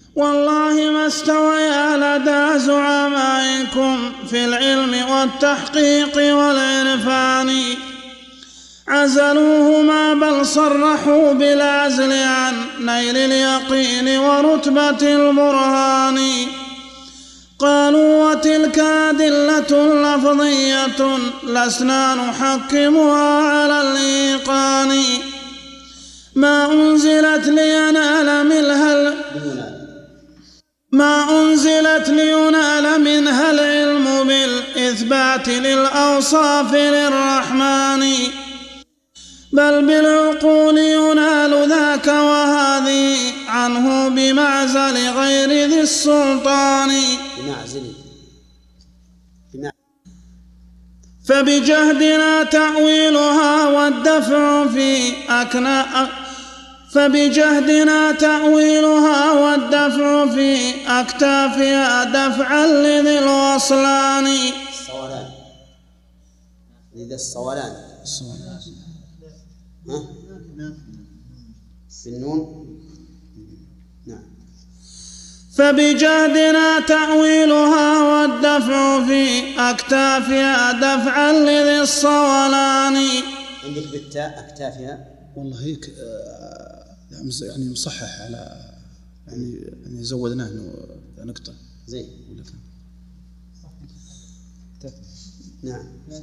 والله ما استويا لدى زعمائكم في العلم والتحقيق والعرفان، عزلوهما بل صرحوا بالعزل عن نيل اليقين ورتبة البرهان. قالوا وتلك أدلة لفظية لسنا نحكمها على الإيقان، ما أنزلت لينال منها العلم بالإثبات للأوصاف للرحمن، بل بالعقول ينال ذاك وهذه عنه بمعزل غير ذي السلطان. فبجهدنا تأويلها والدفع في أكتافها دفعا لذي الوصلان. الصولان بالنون. نعم. فبجهدنا تأويلها والدفع في أكتافها دفعا لذي الصولان. عندك بالتاء أكتافها والله هيك يعني مصحح على يعني زودناه نقطة زين. نعم.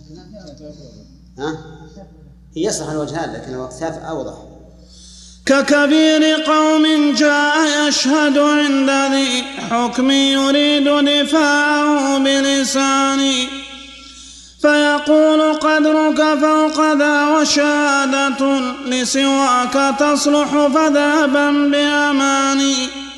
هي يصح الوجهان لكن الأكتاف أوضح. ككبير قوم جاء يشهد عند ذي حكم يريد دفاعه بلساني، فيقول قدرك فوق ذا وشهادة لسواك تصلح فذهبا بأماني،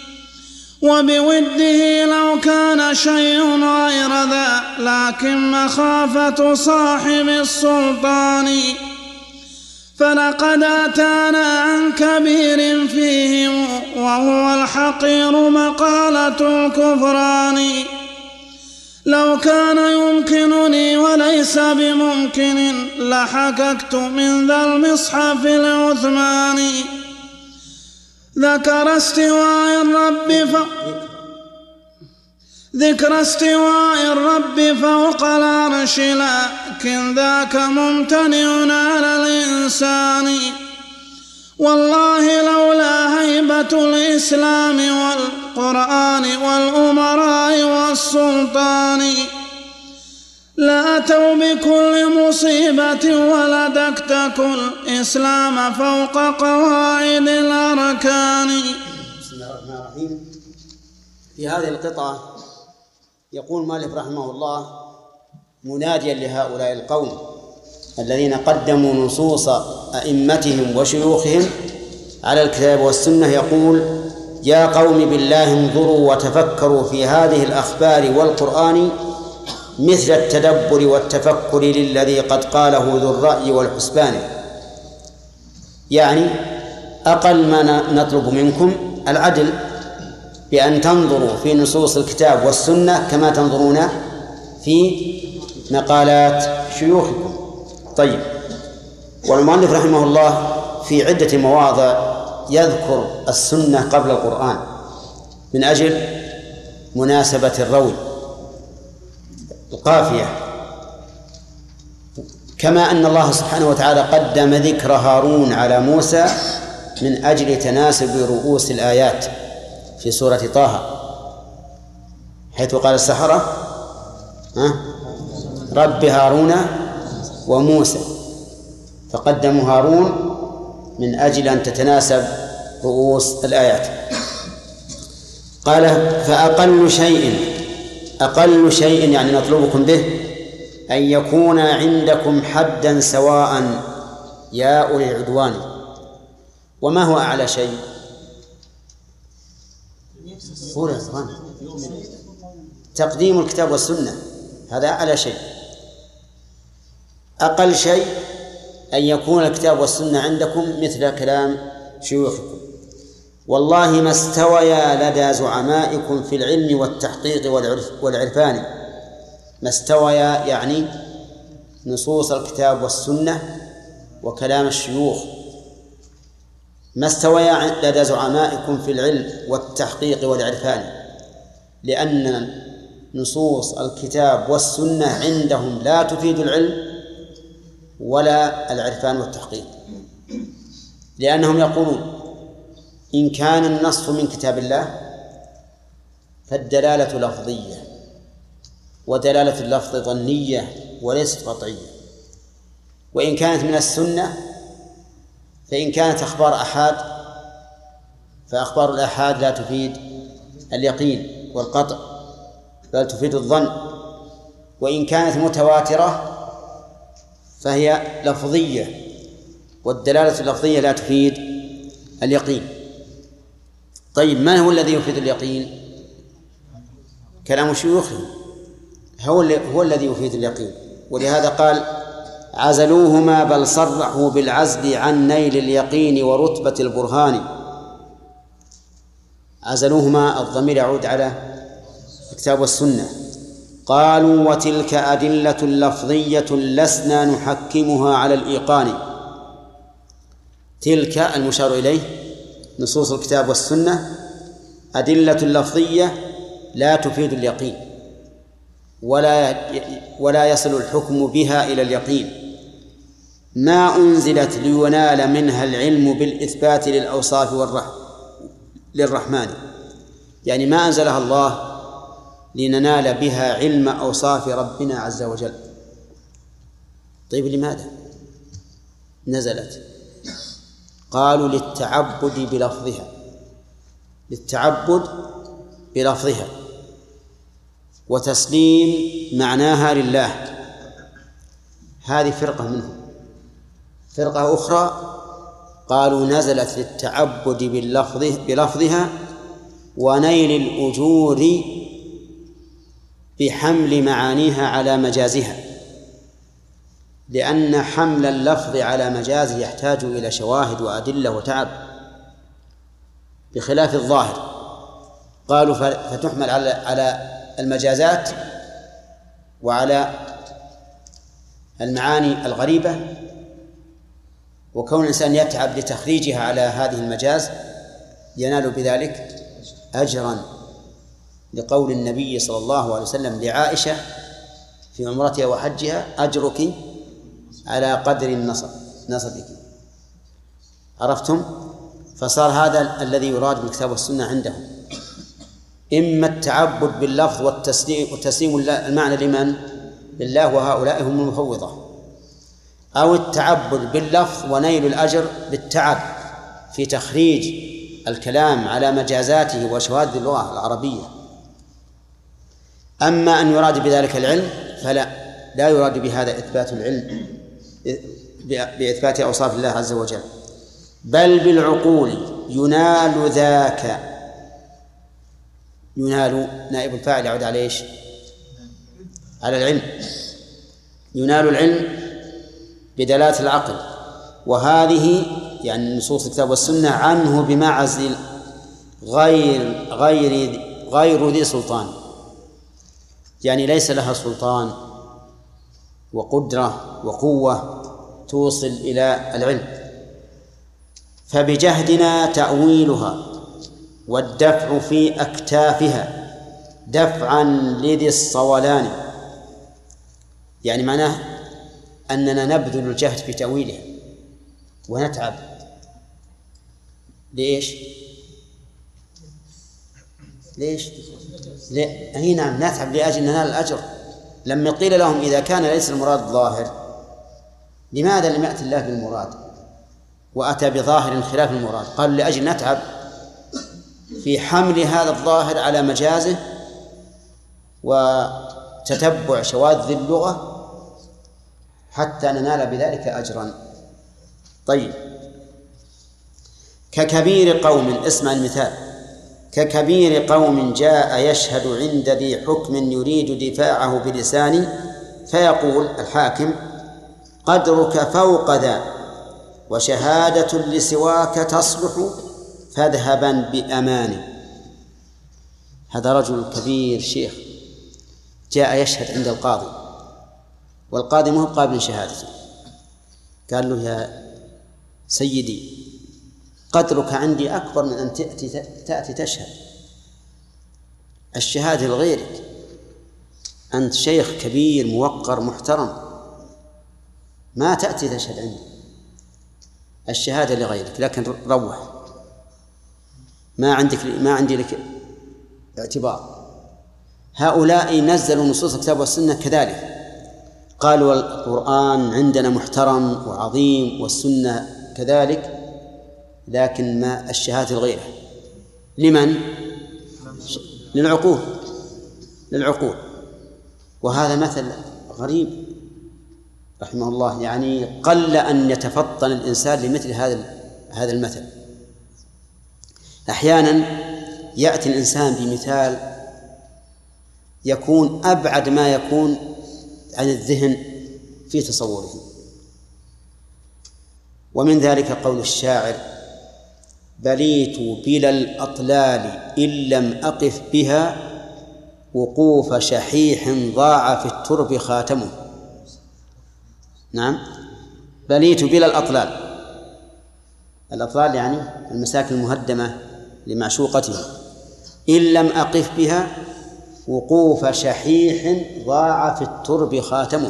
وبوده لو كان شيء غير ذا لكن مخافة صاحب السلطان، فلقد أتانا عن كبير فيهم وهو الحقير مقالة الكفران، لو كان يمكنني وليس بممكن لحككت من ذا المصحف العثماني. ذكر استواء الرب فوق العرش لكن ذاك ممتنع على الإنسان، والله لولا هيبة الإسلام والقرآن والأمراء والسلطان لأتوا بكل مصيبة ولدكتكوا الإسلام فوق قواعد الأركان. بسم الله الرحمن الرحيم. في هذه القطعة يقول مالك رحمه الله مناديا لهؤلاء القوم الذين قدموا نصوص أئمتهم وشيوخهم على الكتاب والسنة، يقول يا قوم بالله انظروا وتفكروا في هذه الأخبار والقرآن مثل التدبر والتفكر للذي قد قاله ذو الرأي والحسبان. يعني أقل ما نطلب منكم العدل بأن تنظروا في نصوص الكتاب والسنة كما تنظرون في مقالات شيوخكم. طيب، والمؤلف رحمه الله في عدة مواضع يذكر السنة قبل القرآن من أجل مناسبة الروي القافية، كما أن الله سبحانه وتعالى قدم ذكر هارون على موسى من أجل تناسب رؤوس الآيات في سورة طه، حيث قال السحرة رب هارون وموسى، فقدموا هارون من أجل أن تتناسب رؤوس الآيات. قال فأقل شيء يعني نطلبكم به أن يكون عندكم حدا سواء يا أولي العدوان. وما هو أعلى شيء؟ تقديم الكتاب والسنة، هذا أعلى شيء. أقل شيء أن يكون الكتاب والسنة عندكم مثل كلام شيوخكم. والله ما استويا لدى زعمائكم في العلم والتحقيق والعرفان. ما استويا يعني نصوص الكتاب والسنة وكلام الشيوخ ما استويا لدى زعمائكم في العلم والتحقيق والعرفان، لأن نصوص الكتاب والسنة عندهم لا تفيد العلم ولا العرفان والتحقيق، لأنهم يقولون إن كان النص من كتاب الله فالدلالة لفظية، ودلالة اللفظ ظنية وليست قطعية، وإن كانت من السنة فإن كانت أخبار أحاد فأخبار الآحاد لا تفيد اليقين والقطع بل تفيد الظن، وإن كانت متواترة فهي لفظية والدلالة اللفظية لا تفيد اليقين. طيب ما هو الذي يفيد اليقين؟ كلام شيوخهم هو الذي يفيد اليقين، ولهذا قال عزلوهما بل صرحوا بالعزل عن نيل اليقين ورتبة البرهان. عزلوهما الضمير يعود على الكتاب والسنة. قالوا وتلك أدلة لفظية لسنا نحكمها على الإيقان. تلك المشار إليه نصوص الكتاب والسنة أدلة لفظية لا تفيد اليقين ولا يصل الحكم بها إلى اليقين، ما أنزلت لينال منها العلم بالإثبات للأوصاف للرحمن، يعني ما أنزلها الله لننال بها علم أوصاف ربنا عز وجل. طيب لماذا نزلت؟ قالوا للتعبد بلفظها وتسليم معناها لله. هذه فرقة منهم. فرقة أخرى قالوا نزلت للتعبد بلفظها ونيل الأجور بحمل معانيها على مجازها، لأن حمل اللفظ على مجازه يحتاج إلى شواهد وأدلة وتعب بخلاف الظاهر. قالوا فتحمل على المجازات وعلى المعاني الغريبة، وكون الإنسان يتعب لتخريجها على هذه المجاز ينال بذلك أجرا، لقول النبي صلى الله عليه وسلم لعائشة في عمرتها وحجها أجرك على قدر نصبك. عرفتم؟ فصار هذا الذي يراد بالكتاب والسنة عندهم، إما التعبد باللفظ وتسليم المعنى لمن؟ لله، وهؤلاء هم المفوضة، أو التعبد باللفظ ونيل الأجر بالتعب في تخريج الكلام على مجازاته وشواذ اللغة العربية. أما أن يراد بذلك العلم لا يراد بهذا إثبات العلم بإثبات أوصاف الله عز وجل، بل بالعقول ينال ذاك. ينال نائب الفاعل يعود على إيش؟ على العلم. ينال العلم بدلالة العقل، وهذه يعني نصوص الكتاب والسنة عنه بمعزل غير ذي سلطان، يعني ليس لها سلطان وقدرة وقوة توصل إلى العلم. فبجهدنا تأويلها والدفع في أكتافها دفعا لذي الصولان، يعني معناه أننا نبذل الجهد في تأويلها ونتعب. ليش؟ أي نعم، نتعب لأجل ننال الأجر. لما قيل لهم إذا كان ليس المراد ظاهر لماذا لم يأتي الله بالمراد وأتى بظاهر خلاف المراد؟ قالوا لأجل نتعب في حمل هذا الظاهر على مجازه وتتبع شواذ اللغة حتى ننال بذلك أجرا. طيب، ككبير قوم، اسمع المثال، ككبير قوم جاء يشهد عند ذي حكم يريد دفاعه بلسانه فيقول الحاكم قدرك فوق ذا وشهادة لسواك تصلح فاذهبا بأماني. هذا رجل كبير شيخ جاء يشهد عند القاضي، والقاضي مو قابل شهادته. قال له يا سيدي قدرك عندي أكبر من أن تأتي تشهد. الشهادة لغيرك، أنت شيخ كبير موقر محترم، ما تأتي تشهد عندي. الشهادة لغيرك، لكن روح، ما عندي لك اعتبار. هؤلاء نزلوا نصوص الكتاب والسنة كذلك، قالوا القرآن عندنا محترم وعظيم والسنة كذلك، لكن ما الشهادة لغيره. لمن؟ للعقول. وهذا مثل غريب رحمه الله، يعني قل أن يتفطن الإنسان لمثل هذا المثل. أحيانا يأتي الإنسان بمثال يكون أبعد ما يكون عن الذهن في تصوره، ومن ذلك قول الشاعر: بليت بلا الأطلال إن لم أقف بها، وقوف شحيح ضاع في الترب خاتمه. نعم، بليت بلا الأطلال يعني المساكن المهدمة لمعشوقته، إن لم أقف بها وقوف شحيح ضاع في الترب خاتمه.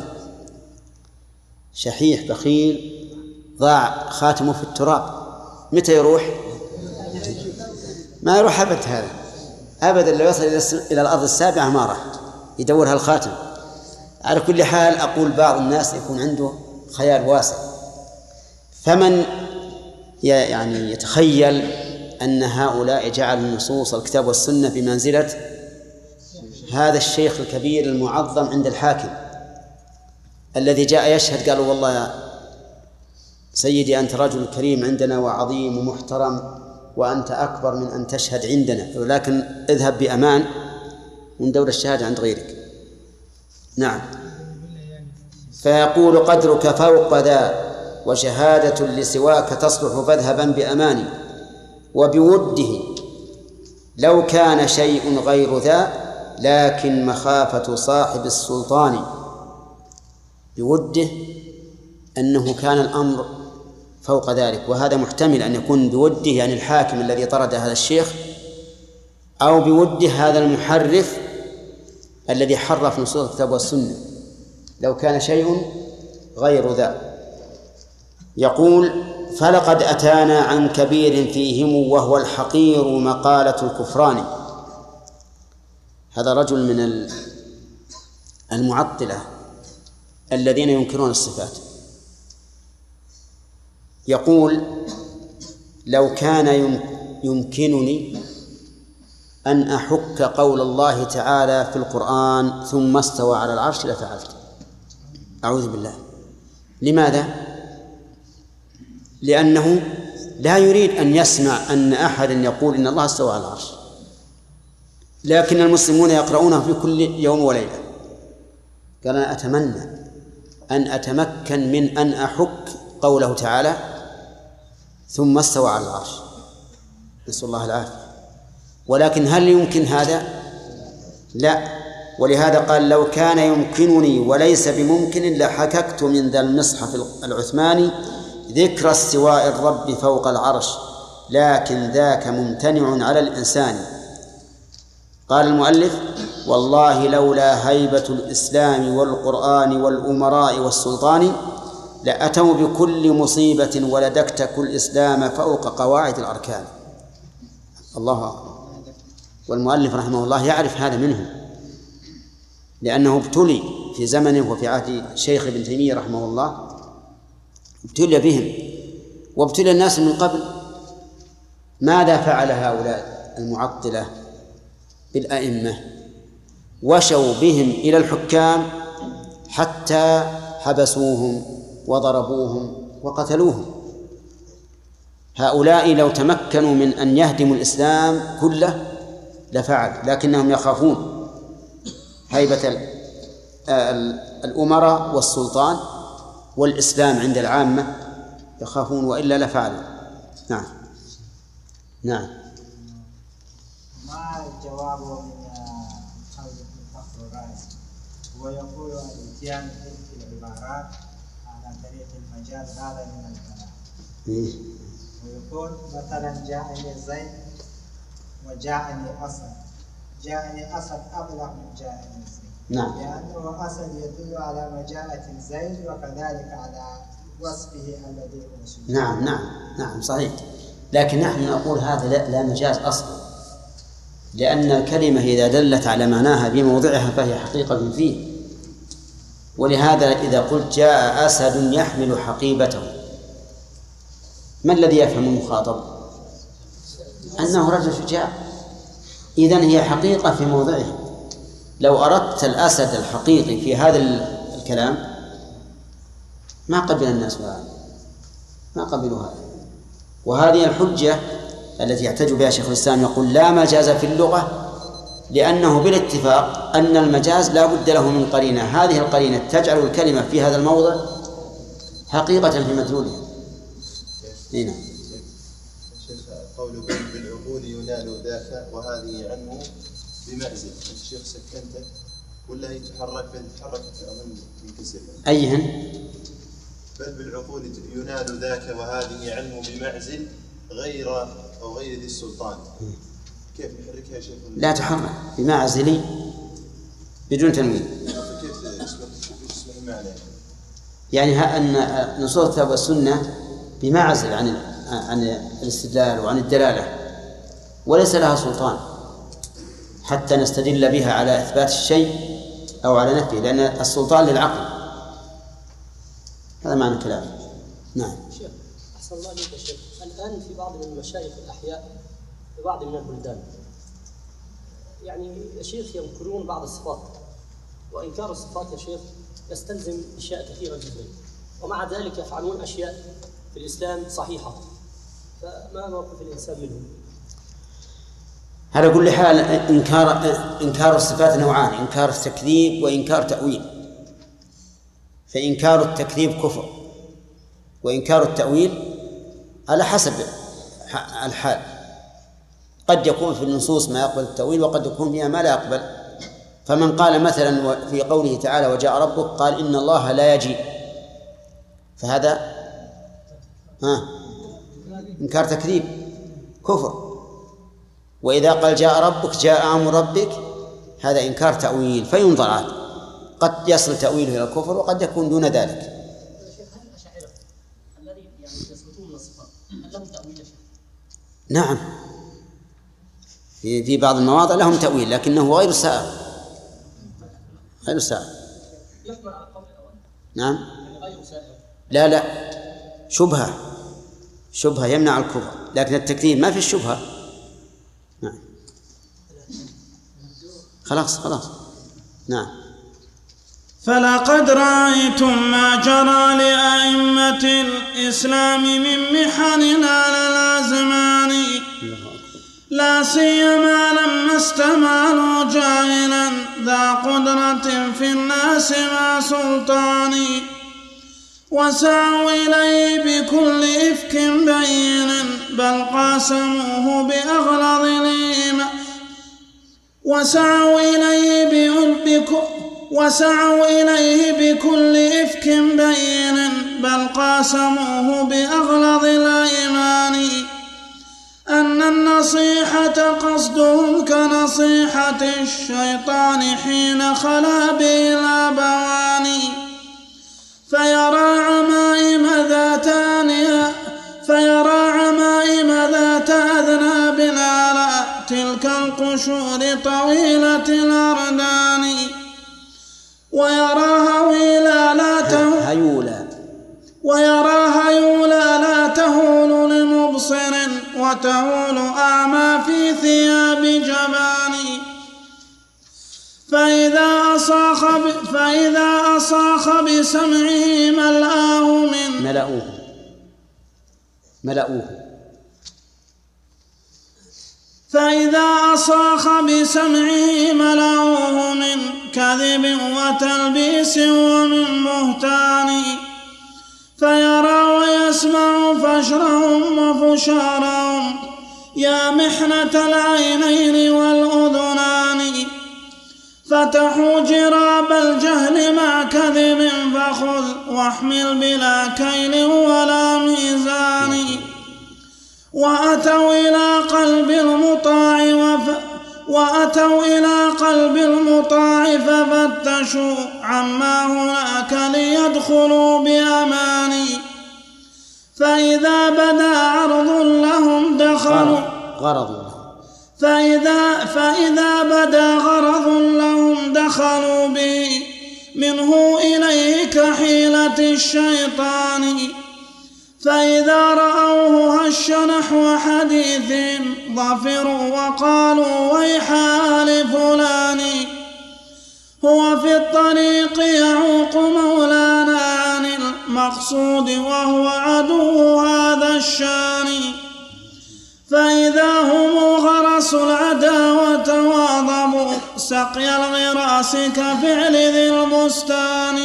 شحيح بخيل ضاع خاتمه في التراب، متى يروح؟ ما يروح أبد، هذا أبدا. لو يصل إلى الأرض السابعة ما راح يدورها الخاتم. على كل حال، أقول بعض الناس يكون عنده خيال واسع، فمن يعني يتخيل أن هؤلاء جعلوا نصوص الكتاب والسنة بمنزلة هذا الشيخ الكبير المعظم عند الحاكم الذي جاء يشهد، قالوا: والله يا سيدي أنت رجل كريم عندنا وعظيم ومحترم، وأنت أكبر من أن تشهد عندنا، ولكن اذهب بأمان وندور الشهادة عند غيرك. نعم. فيقول: قدرك فوق ذا، وشهادة لسواك تصلح، فاذهبا بأماني. وبوده لو كان شيء غير ذا، لكن مخافة صاحب السلطان. بوده أنه كان الأمر فوق ذلك، وهذا محتمل أن يكون بوده يعني الحاكم الذي طرد هذا الشيخ، أو بوده هذا المحرف الذي حرف نصوص الكتاب والسنة. لو كان شيء غير ذا. يقول: فلقد أتانا عن كبير فيهم وهو الحقير مقالة الكفران. هذا رجل من المعطلة الذين ينكرون الصفات. يقول: لو كان يمكنني أن أحك قول الله تعالى في القرآن ثم استوى على العرش لفعلت. أعوذ بالله. لماذا؟ لأنه لا يريد أن يسمع أن أحدا يقول إن الله استوى على العرش، لكن المسلمون يقرؤونه في كل يوم وليلة. قال: أنا أتمنى أن أتمكن من أن أحك قوله تعالى ثم استوى على العرش، نسأل الله العافية. ولكن هل يمكن هذا؟ لا. ولهذا قال: لو كان يمكنني وليس بممكن لحككت من ذا المصحف العثماني ذكر استواء الرب فوق العرش، لكن ذاك ممتنع على الإنسان. قال المؤلف: والله لولا هيبة الإسلام والقرآن والأمراء والسلطان لأتوا بكل مصيبة ولدكتك الإسلام فوق قواعد الأركان. الله أكبر. والمؤلف رحمه الله يعرف هذا منهم، لأنه ابتلي في زمنه وفي عهد شيخ ابن تيمية رحمه الله، ابتلي بهم وابتلي الناس من قبل. ماذا فعل هؤلاء المعطلة بالأئمة؟ وشوا بهم إلى الحكام حتى حبسوهم وضربوهم وقتلوهم. هؤلاء لو تمكنوا من أن يهدموا الإسلام كله لفعل، لكنهم يخافون هيبة الأمراء والسلطان والإسلام عند العامة، يخافون، وإلا لفعلوا. نعم. نعم. ما الجواب من قول الفخر الرازي؟ هو يقول الاتيان بالعبارات على طريق المجاز هذا من الكلام، ويقول مثلا جاءني زيد وجاءني أسد، جاءني أسد أبلغ من جاءني زيد. نعم. لأنه أسد يدل على مجاءة زيد وكذلك على وصفه الذي وصفه. نعم نعم نعم صحيح، لكن نحن نقول هذا لا مجاز أصلا، لأن الكلمة إذا دلت على معناها في موضعها فهي حقيقة فيه. ولهذا إذا قلت جاء أسد يحمل حقيبته، ما الذي يفهم المخاطب؟ أنه رجل شجاع، إذن هي حقيقة في موضعها. لو أردت الأسد الحقيقي في هذا الكلام ما قبل الناس هذا، ما قبلوا هذا. وهذه الحجة التي يحتج بها شيخ الإسلام، يقول لا مجاز في اللغة، لأنه بالاتفاق أن المجاز لا بد له من قرينة، هذه القرينة تجعل الكلمة في هذا الموضع حقيقة في مدلولها. هنا الشيخ قوله بالعقول ينال ذاك وهذه عنه بمعزل، الشيخ سكنته ولا هي تحركت أظن ينكسر؟ أيهن؟ بل بالعقول ينال ذاك وهذه عنه بمعزل غير أو غير ذي السلطان، كيف يحركها يا شيخ؟ لا تحرك بمعزلي بدون تنوين. كيف اسمه المعنى؟ يعني أن نصوص الكتاب والسنة بمعزل عن الاستدلال وعن الدلالة، وليس لها سلطان حتى نستدل بها على إثبات الشيء أو على نفيه، لأن السلطان للعقل. هذا معنى كلامه. نعم. شيخ أحسن الله عليك يا شيخ، الآن في بعض من المشايخ الأحياء في بعض من البلدان يعني يا شيخ ينكرون بعض الصفات، وإنكار الصفات يا شيخ يستلزم أشياء كثيرة جدا، ومع ذلك يفعلون أشياء في الإسلام صحيحة، فما موقف الإنسان منهم؟ على كل حال إنكار الصفات نوعان: إنكار التكذيب وإنكار تأويل. فإنكار التكذيب كفر، وإنكار التأويل على حسب الحال، قد يكون في النصوص ما يقبل التأويل وقد يكون فيها ما لا يقبل. فمن قال مثلا في قوله تعالى وجاء ربك قال إن الله لا يجيء، فهذا إنكار تكذيب كفر. وإذا قال جاء ربك جاء أمر ربك هذا إنكار تأويل، فينظر عاد، قد يصل تأويله إلى الكفر وقد يكون دون ذلك. شيخ هل الأشاعرة الذي يعني يثبتون الصفات هل لهم تأويل يا شيخ؟ نعم، في بعض المواضع لهم تأويل لكنه غير سائغ، غير سائغ. يحمل على القول الأول؟ نعم. غير سائغ؟ لا شبهة يمنع الكفر، لكن التكذيب ما في الشبهة. نعم. خلاص نعم. فلقد رأيتم ما جرى لأئمة الإسلام من محن على الأزمان، لا سيما لما استمالوا جاهلا ذا قدرة في الناس مع سلطان، وسعوا إليه بكل إفك بين بل قاسموه بأغلظ الإيمان، وسعوا إليه بكل إفك بين بل قاسموه بأغلظ الأيمان، أن النصيحة قصدهم كنصيحة الشيطان حين خلا به الأبوان، فيرى عمائم ذات أذناب على تلك القشور طويلة الأردان، ويراها يولى لا تهول لمبصر وتهول أعمى في ثياب جبان، فإذا أصاخ بسمعه ملأوه من كذب وتلبيس ومن بهتان، فيرى ويسمع فشرهم وفشارهم يا محنة العينين والأذنان، فتحوا جراب الجهل مع كذب فخذ واحمل بلا كيل ولا ميزان، وأتوا إلى قلب المطاع ففتشوا عما هناك ليدخلوا بأماني، فإذا بدا عرض لهم دخلوا فإذا بدا غرض لهم دخلوا به منه إليه كحيلة الشيطان، فإذا رأوه هش نحو حديث ظفروا وقالوا ويحا لفلان، هو في الطريق يعوق مولانا عن المقصود وهو عدو هذا الشان، فإذا هم غرسوا العداوة واضبوا سقي الغراس كفعل ذي البستان،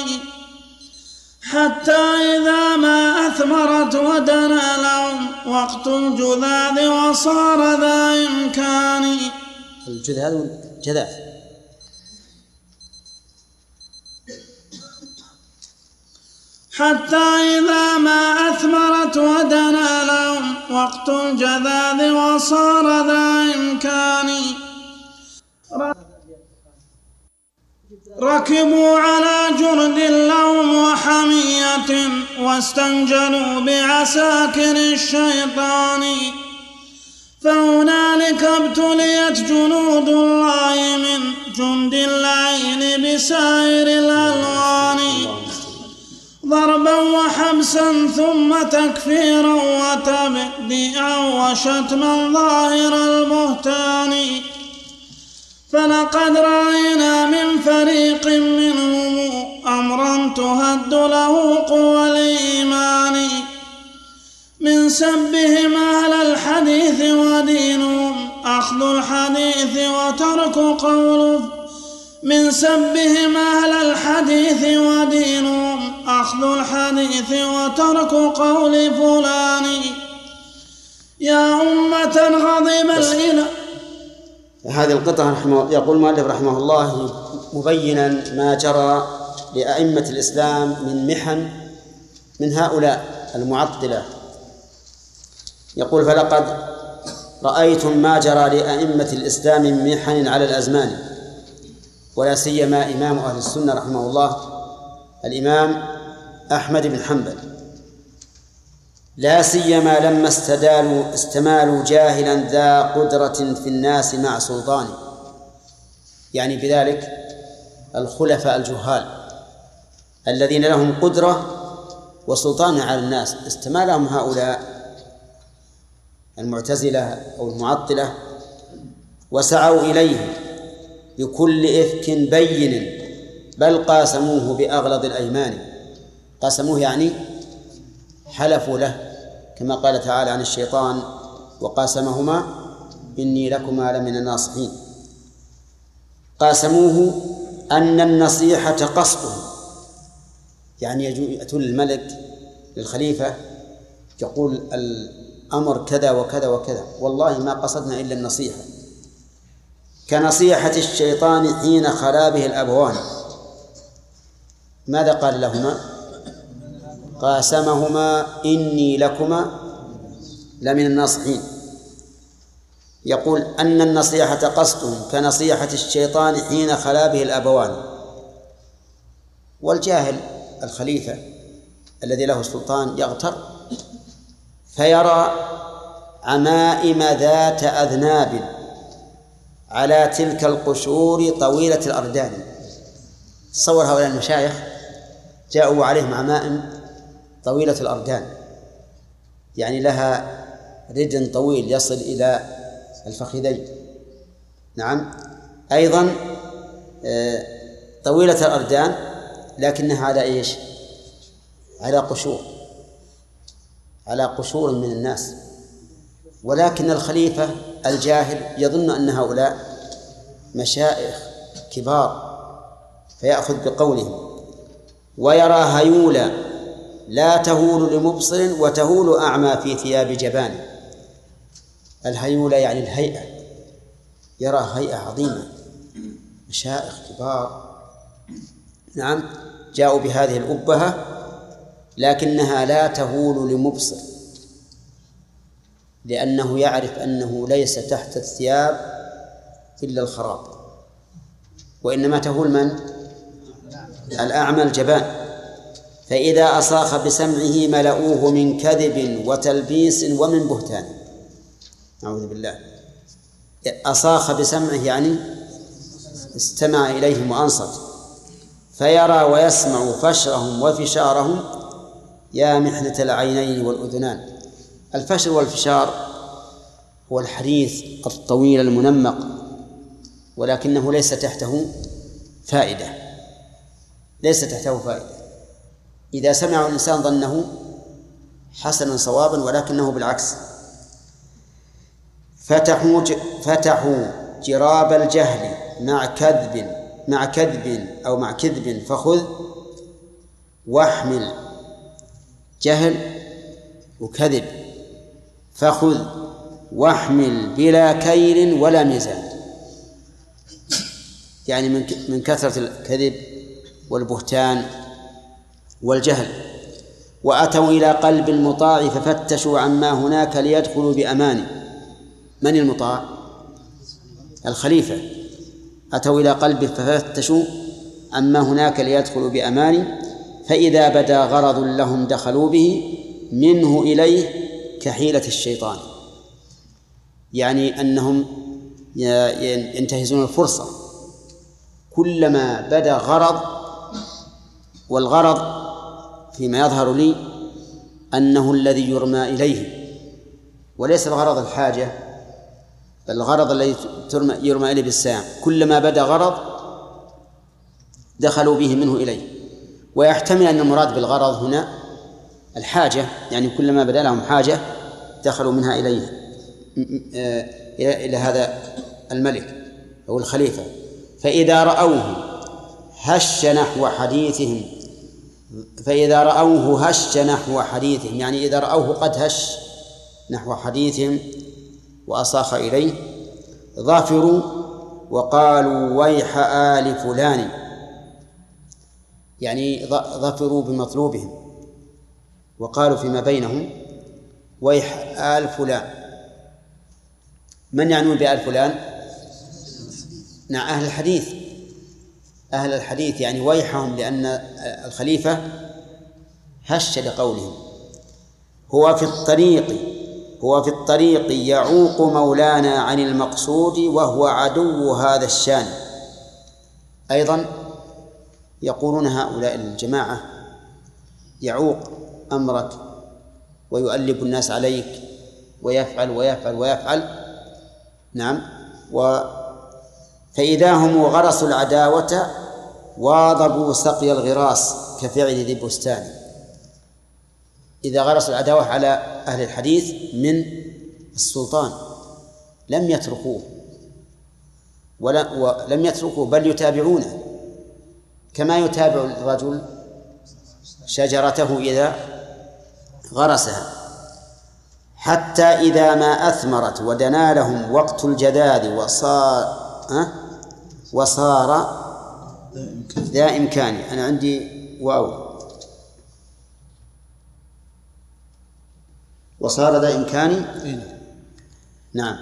حتى إذا ما أثمرت ودنا لهم وقت الجذاذ وصار ذا إمكان. الجذاذ والجذاذ. حتى إذا ما أثمرت ودنا لهم وقت الجذاذ وصار ذا إمكان، ركبوا على جرد لهم وحمية واستنجلوا بعساكر الشيطان، فهنالك ابتليت جنود الله من جند اللعين بسائر الألوان، ضربا وحبسا ثم تكفيرا وتبديعا وشتما ظاهر البهتان، فلقد رأينا من فريق منهم أمرا تهد له قوى الإيمان، من سبهم أهل الحديث ودينهم أخذ الحديث وترك قول، من سبهم أهل الحديث ودينهم أخذ الحديث وترك قول فلان، يا أمة غضب الإله. هذه القطعة يقول المؤلف رحمه الله مبينا ما جرى لأئمة الإسلام من محن من هؤلاء المعطلة، يقول فلقد رأيتم ما جرى لأئمة الإسلام من محن على الأزمان، ولا سيما إمام أهل السنة رحمه الله الإمام أحمد بن حنبل، لا سيما لما استمالوا جاهلا ذا قدرة في الناس مع سلطانه، يعني بذلك الخلفاء الجهال الذين لهم قدرة وسلطان على الناس، استمالهم هؤلاء المعتزلة أو المعطلة وسعوا إليه بكل إفك بين، بل قاسموه بأغلظ الأيمان، قاسموه يعني حلفوا له، كما قال تعالى عن الشيطان وقاسمهما إني لكما لمن الناصحين، قاسموه أن النصيحة قصده، يعني يأتون الملك للخليفة يقول الأمر كذا وكذا وكذا، والله ما قصدنا إلا النصيحة، كنصيحة الشيطان حين خلا به الأبوان. ماذا قال لهما؟ قاسمهما إني لكما لمن الناصحين، يقول أن النصيحة قصدهم كنصيحة الشيطان حين خلا به الأبوان. والجاهل الخليفة الذي له السلطان يغتر فيرى عمائم ذات أذناب على تلك القشور طويلة الأردان. تصور هؤلاء المشايخ جاءوا عليهم عمائم طويلة الأردان، يعني لها ردن طويل يصل إلى الفخذين، نعم، أيضا طويلة الأردان، لكنها على إيش؟ على قشور من الناس. ولكن الخليفة الجاهل يظن أن هؤلاء مشايخ كبار فيأخذ بقولهم، ويرى هيولا لا تهول لمبصر وتهول أعمى في ثياب جبان. الهيولة يعني الهيئة، يرى هيئة عظيمة، مشايخ كبار، نعم، جاءوا بهذه الأبهة لكنها لا تهول لمبصر، لأنه يعرف أنه ليس تحت الثياب إلا الخراب، وإنما تهول من؟ الأعمى الجبان. فإذا أصاخ بسمعه ملؤوه من كذب وتلبيس ومن بهتان. أعوذ بالله. أصاخ بسمعه يعني استمع إليهم وأنصت، فيرى ويسمع فشرهم وفشارهم يا محنة العينين والأذنان. الفشر والفشار هو الحديث الطويل المنمق، ولكنه ليس تحته فائدة، ليس تحته فائدة. إذا سمع الإنسان ظنه حسنا صوابا، ولكنه بالعكس. فتحوا جراب الجهل مع كذب أو مع كذب فخذ، واحمل جهل وكذب فخذ واحمل بلا كيل ولا ميزان. يعني من كثرة الكذب والبهتان والجهل. وأتوا إلى قلب المطاع ففتشوا عما هناك ليدخلوا بأمان. من المطاع؟ الخليفة. أتوا إلى قلبه ففتشوا عما هناك ليدخلوا بأمان، فإذا بدا غرض لهم دخلوا به منه إليه كحيلة الشيطان. يعني أنهم ينتهزون الفرصة، كلما بدا غرض، والغرض فيما يظهر لي أنه الذي يرمى إليه، وليس الغرض الحاجة، بل الغرض الذي يرمى إليه بالسام. كلما بدا غرض دخلوا به منه إليه. ويحتمل أن المراد بالغرض هنا الحاجة، يعني كلما بدا لهم حاجة دخلوا منها إليه إلى هذا الملك أو الخليفة. فإذا رأوه هش نحو حديثهم، يعني إذا رأوه قد هش نحو حديثهم وأصاخ إليه، ظفروا وقالوا ويح آل فلان، يعني ظفروا بمطلوبهم وقالوا فيما بينهم ويح آل فلان. من يعنون بآل فلان؟ نعم، أهل الحديث، يعني ويحهم، لأن الخليفة هش لقولهم. هو في الطريق يعوق مولانا عن المقصود وهو عدو هذا الشان. أيضا يقولون هؤلاء الجماعة يعوق أمرك ويؤلب الناس عليك ويفعل. نعم. فإذا هم غرسوا العداوة واضبوا سقي الغراس كفعل ذي البستان. إذا غرسوا العداوة على أهل الحديث من السلطان لم يتركوه بل يتابعونه، كما يتابع الرجل شجرته إذا غرسها، حتى إذا ما أثمرت ودنا لهم وقت الجذاذ وصار ذا إمكان. أنا عندي واو، وصار ذا إمكان. نعم.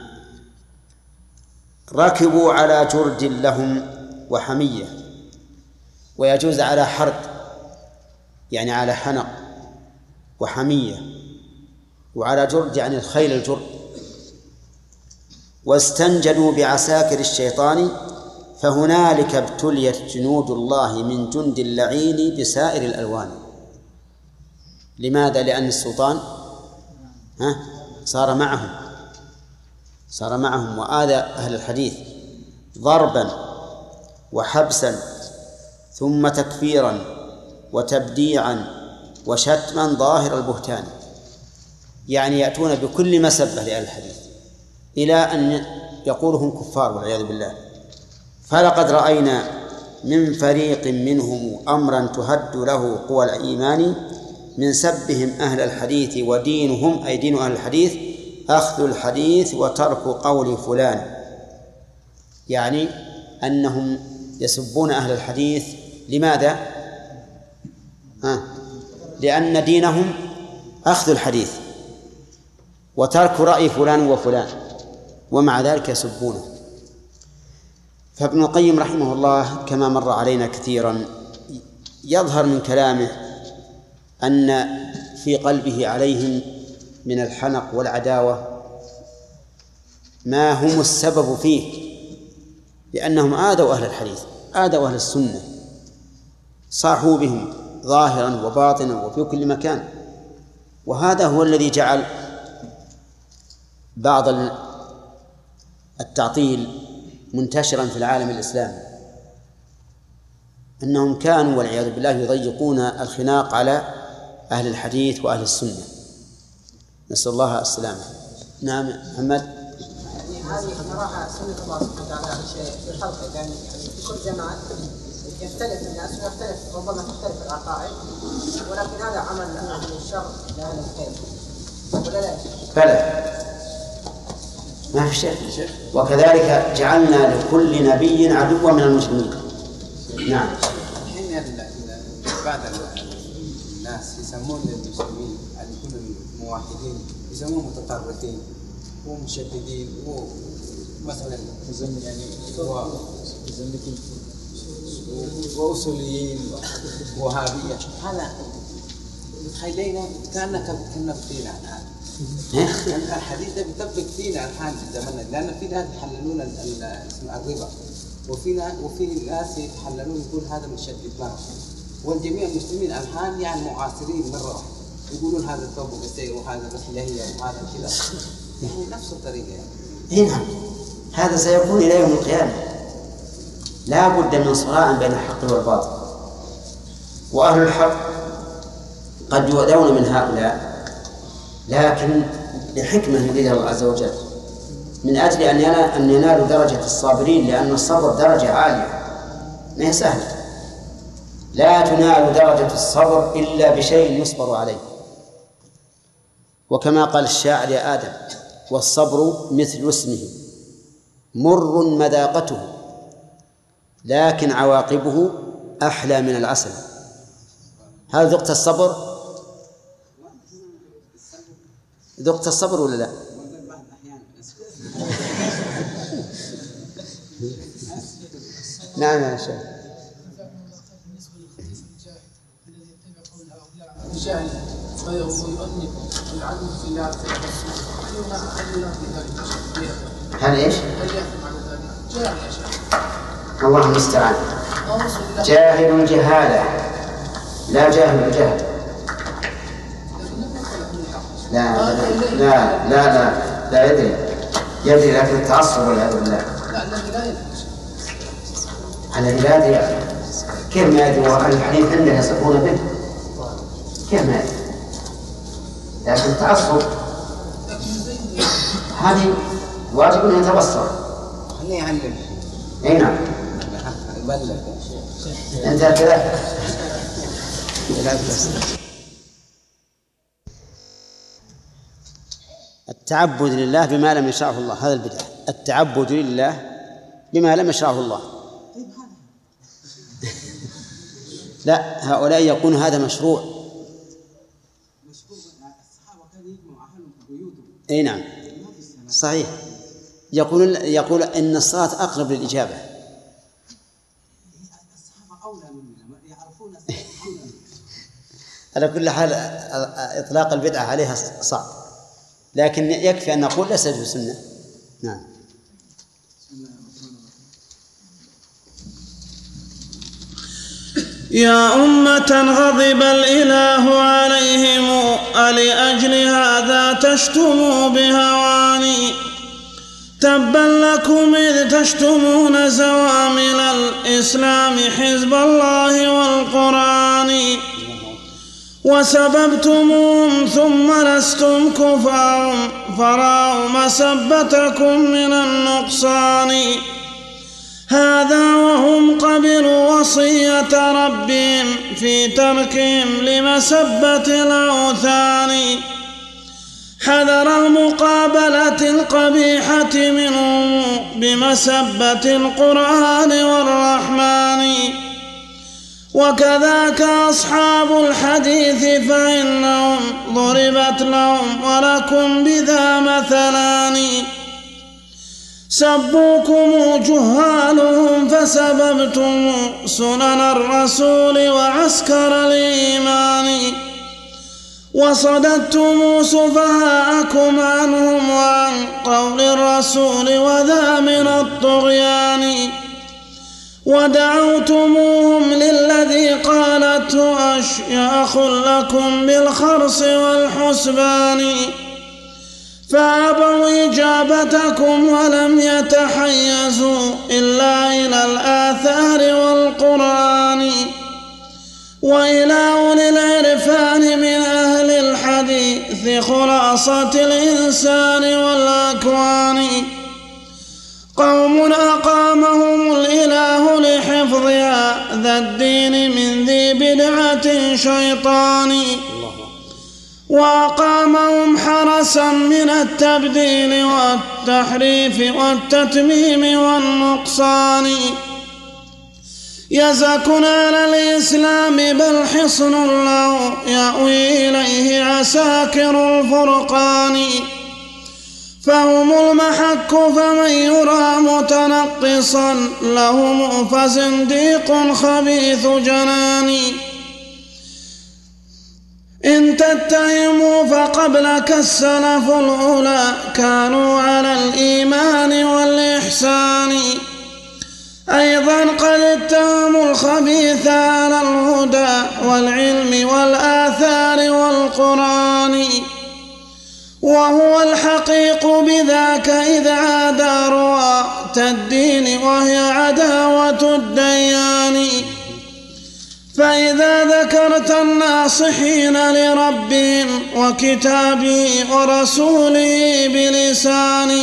ركبوا على جرد لهم وحمية، ويجوز على حرد، يعني على حنق وحمية، وعلى جرد يعني الخيل الجرد. واستنجدوا بعساكر الشيطان فهنالك ابتليت جنود الله من جند اللعين بسائر الألوان. لماذا؟ لأن السلطان صار معهم وآذى أهل الحديث ضربا وحبسا ثم تكفيرا وتبديعا وشتما ظاهر البهتان. يعني يأتون بكل مسبة لأهل الحديث إلى أن يقولهم كفار والعياذ بالله. فلقد رأينا من فريق منهم أمرا تهد له قوى الإيمان من سبهم أهل الحديث، ودينهم أي دين أهل الحديث أخذ الحديث وترك قول فلان. يعني أنهم يسبون أهل الحديث. لماذا؟ لأن دينهم أخذ الحديث، وترك رأي فلان وفلان، ومع ذلك يسبونه. فابن القيم رحمه الله كما مر علينا كثيرا يظهر من كلامه أن في قلبه عليهم من الحنق والعداوة ما هم السبب فيه، لأنهم آذوا أهل الحديث، آذوا أهل السنة، صاحوا بهم ظاهرا وباطنا وفي كل مكان. وهذا هو الذي جعل بعض التعطيل منتشرا في العالم الإسلامي، أنهم كانوا والعياذ بالله يضيقون الخناق على أهل الحديث وأهل السنة، نسأل الله السلامة. نعم محمد. هذه صراحة سنة الله سبحانه وتعالى في خلقه، يعني في كل زمان يختلف الناس ويختلف، ربما تختلف العقائد، ولكن هذا عمل من الشر لأهل الخير، ولا لا؟ بلى، ما في شك. وكذلك جعلنا لكل نبي عدوا من المجرمين. نعم. الحين بعض الناس يسمون المسلمين اللي يكونوا موحدين يسمون متطرفين ومشددين ومثلا يعني وأصوليين ووهابية. هذا يتخيلنا كأنك فينا الآن. الحديث ده بيطبق فينا الحال في زماننا، لأن في ناس يحللون الربا، وفي ناس يتحللون يقول هذا مشدد معه، والجميع المسلمين الآن يعني معاصرين مرة واحدة يقولون هذا الثوب قصير وهذا بس لهية وهذا كذا، يعني نفس الطريقة يعني. نعم، هذا سيكون إلى يوم القيامة، لا بد من صراع بين الحق والباطل، وأهل الحق قد يؤذون من هؤلاء لكن لحكمة يريدها الله عز وجل، من أجل أن ينالوا درجة الصابرين، لأن الصبر درجة عالية ما هي سهلة، لا تنال درجة الصبر إلا بشيء يصبر عليه. وكما قال الشاعر يا آدم والصبر مثل اسمه مر مذاقته لكن عواقبه أحلى من العسل. هل ذقت الصبر؟ ذقت الصبر ولا لا؟ نعم يا شيخ. الجاهل ويؤنب ويعلم في الله هل ايش؟ هل يحكم على ذلك؟ جاهل يا شيخ. الله المستعان. جاهل جهالة لا جاهل الجهل. لا لا لا لا لا يدري لكن التعصب والعياذ بالله. لا الذي لا يدري. الذي لا يدري كيف ما يدري وأهل الحديث عندنا يصفون به؟ كيف ما يدري؟ لكن التعصب هذه واجب أن يتبصر. خليه يعلم. أي نعم. يبلغ. أنت كذا. التعبد لله بما لم يشرعه الله، هذا البدعة. التعبد لله بما لم يشرعه الله. لا، هؤلاء يقولون هذا مشروع. اي نعم صحيح. يقول ان الصلاة اقرب للاجابة. على كل حال اطلاق البدعة عليها صعب، لكن يكفي ان نقول ليست بسنة. نعم. يا أمة غضب الإله عليهم ألأجل هذا تشتموا بهواني تبا لكم إذ تشتمون زوامل الإسلام حزب الله والقرآن وسببتموهم ثم لستم كفار فراوا مسبتكم من النقصان هذا وهم قبلوا وصية ربهم في تركهم لمسبة الأوثان حذر المقابلة القبيحة منهم بمسبة القرآن والرحمن وكذاك أصحاب الحديث فإنهم ضربت لهم ولكم بذا مثلان سبوكم جهالهم فسببتم سنن الرسول وعسكر الإيمان وصددتم سفهاءكم عنهم وعن قول الرسول وذا من الطغيان ودعوتموهم للذي قالته أشياخ لكم بالخرص والحسبان فأبوا إجابتكم ولم يتحيزوا إلا إلى الآثار والقرآن وإلى أولي العرفان من أهل الحديث خلاصة الإنسان والأكوان قوم أقامهم الإله لحفظها ذا الدين من ذي بدعة شيطان وأقامهم حرسا من التبديل والتحريف والتتميم والنقصان يزكون على الإسلام بل حصن له يأوي إليه عساكر الفرقان فهم المحك فمن يرى متنقصا لهم فزنديق خبيث جنان إن تتهموا فقبلك السلف الأولى كانوا على الإيمان والإحسان أيضا قد اتهموا الخبيث على الهدى والعلم والآثار والقرآن وهو الحقيق بذاك إذا عاد رواة الدين وهي عداوة الديان فإذا ذكرت الناصحين لربهم وكتابه ورسوله بلسان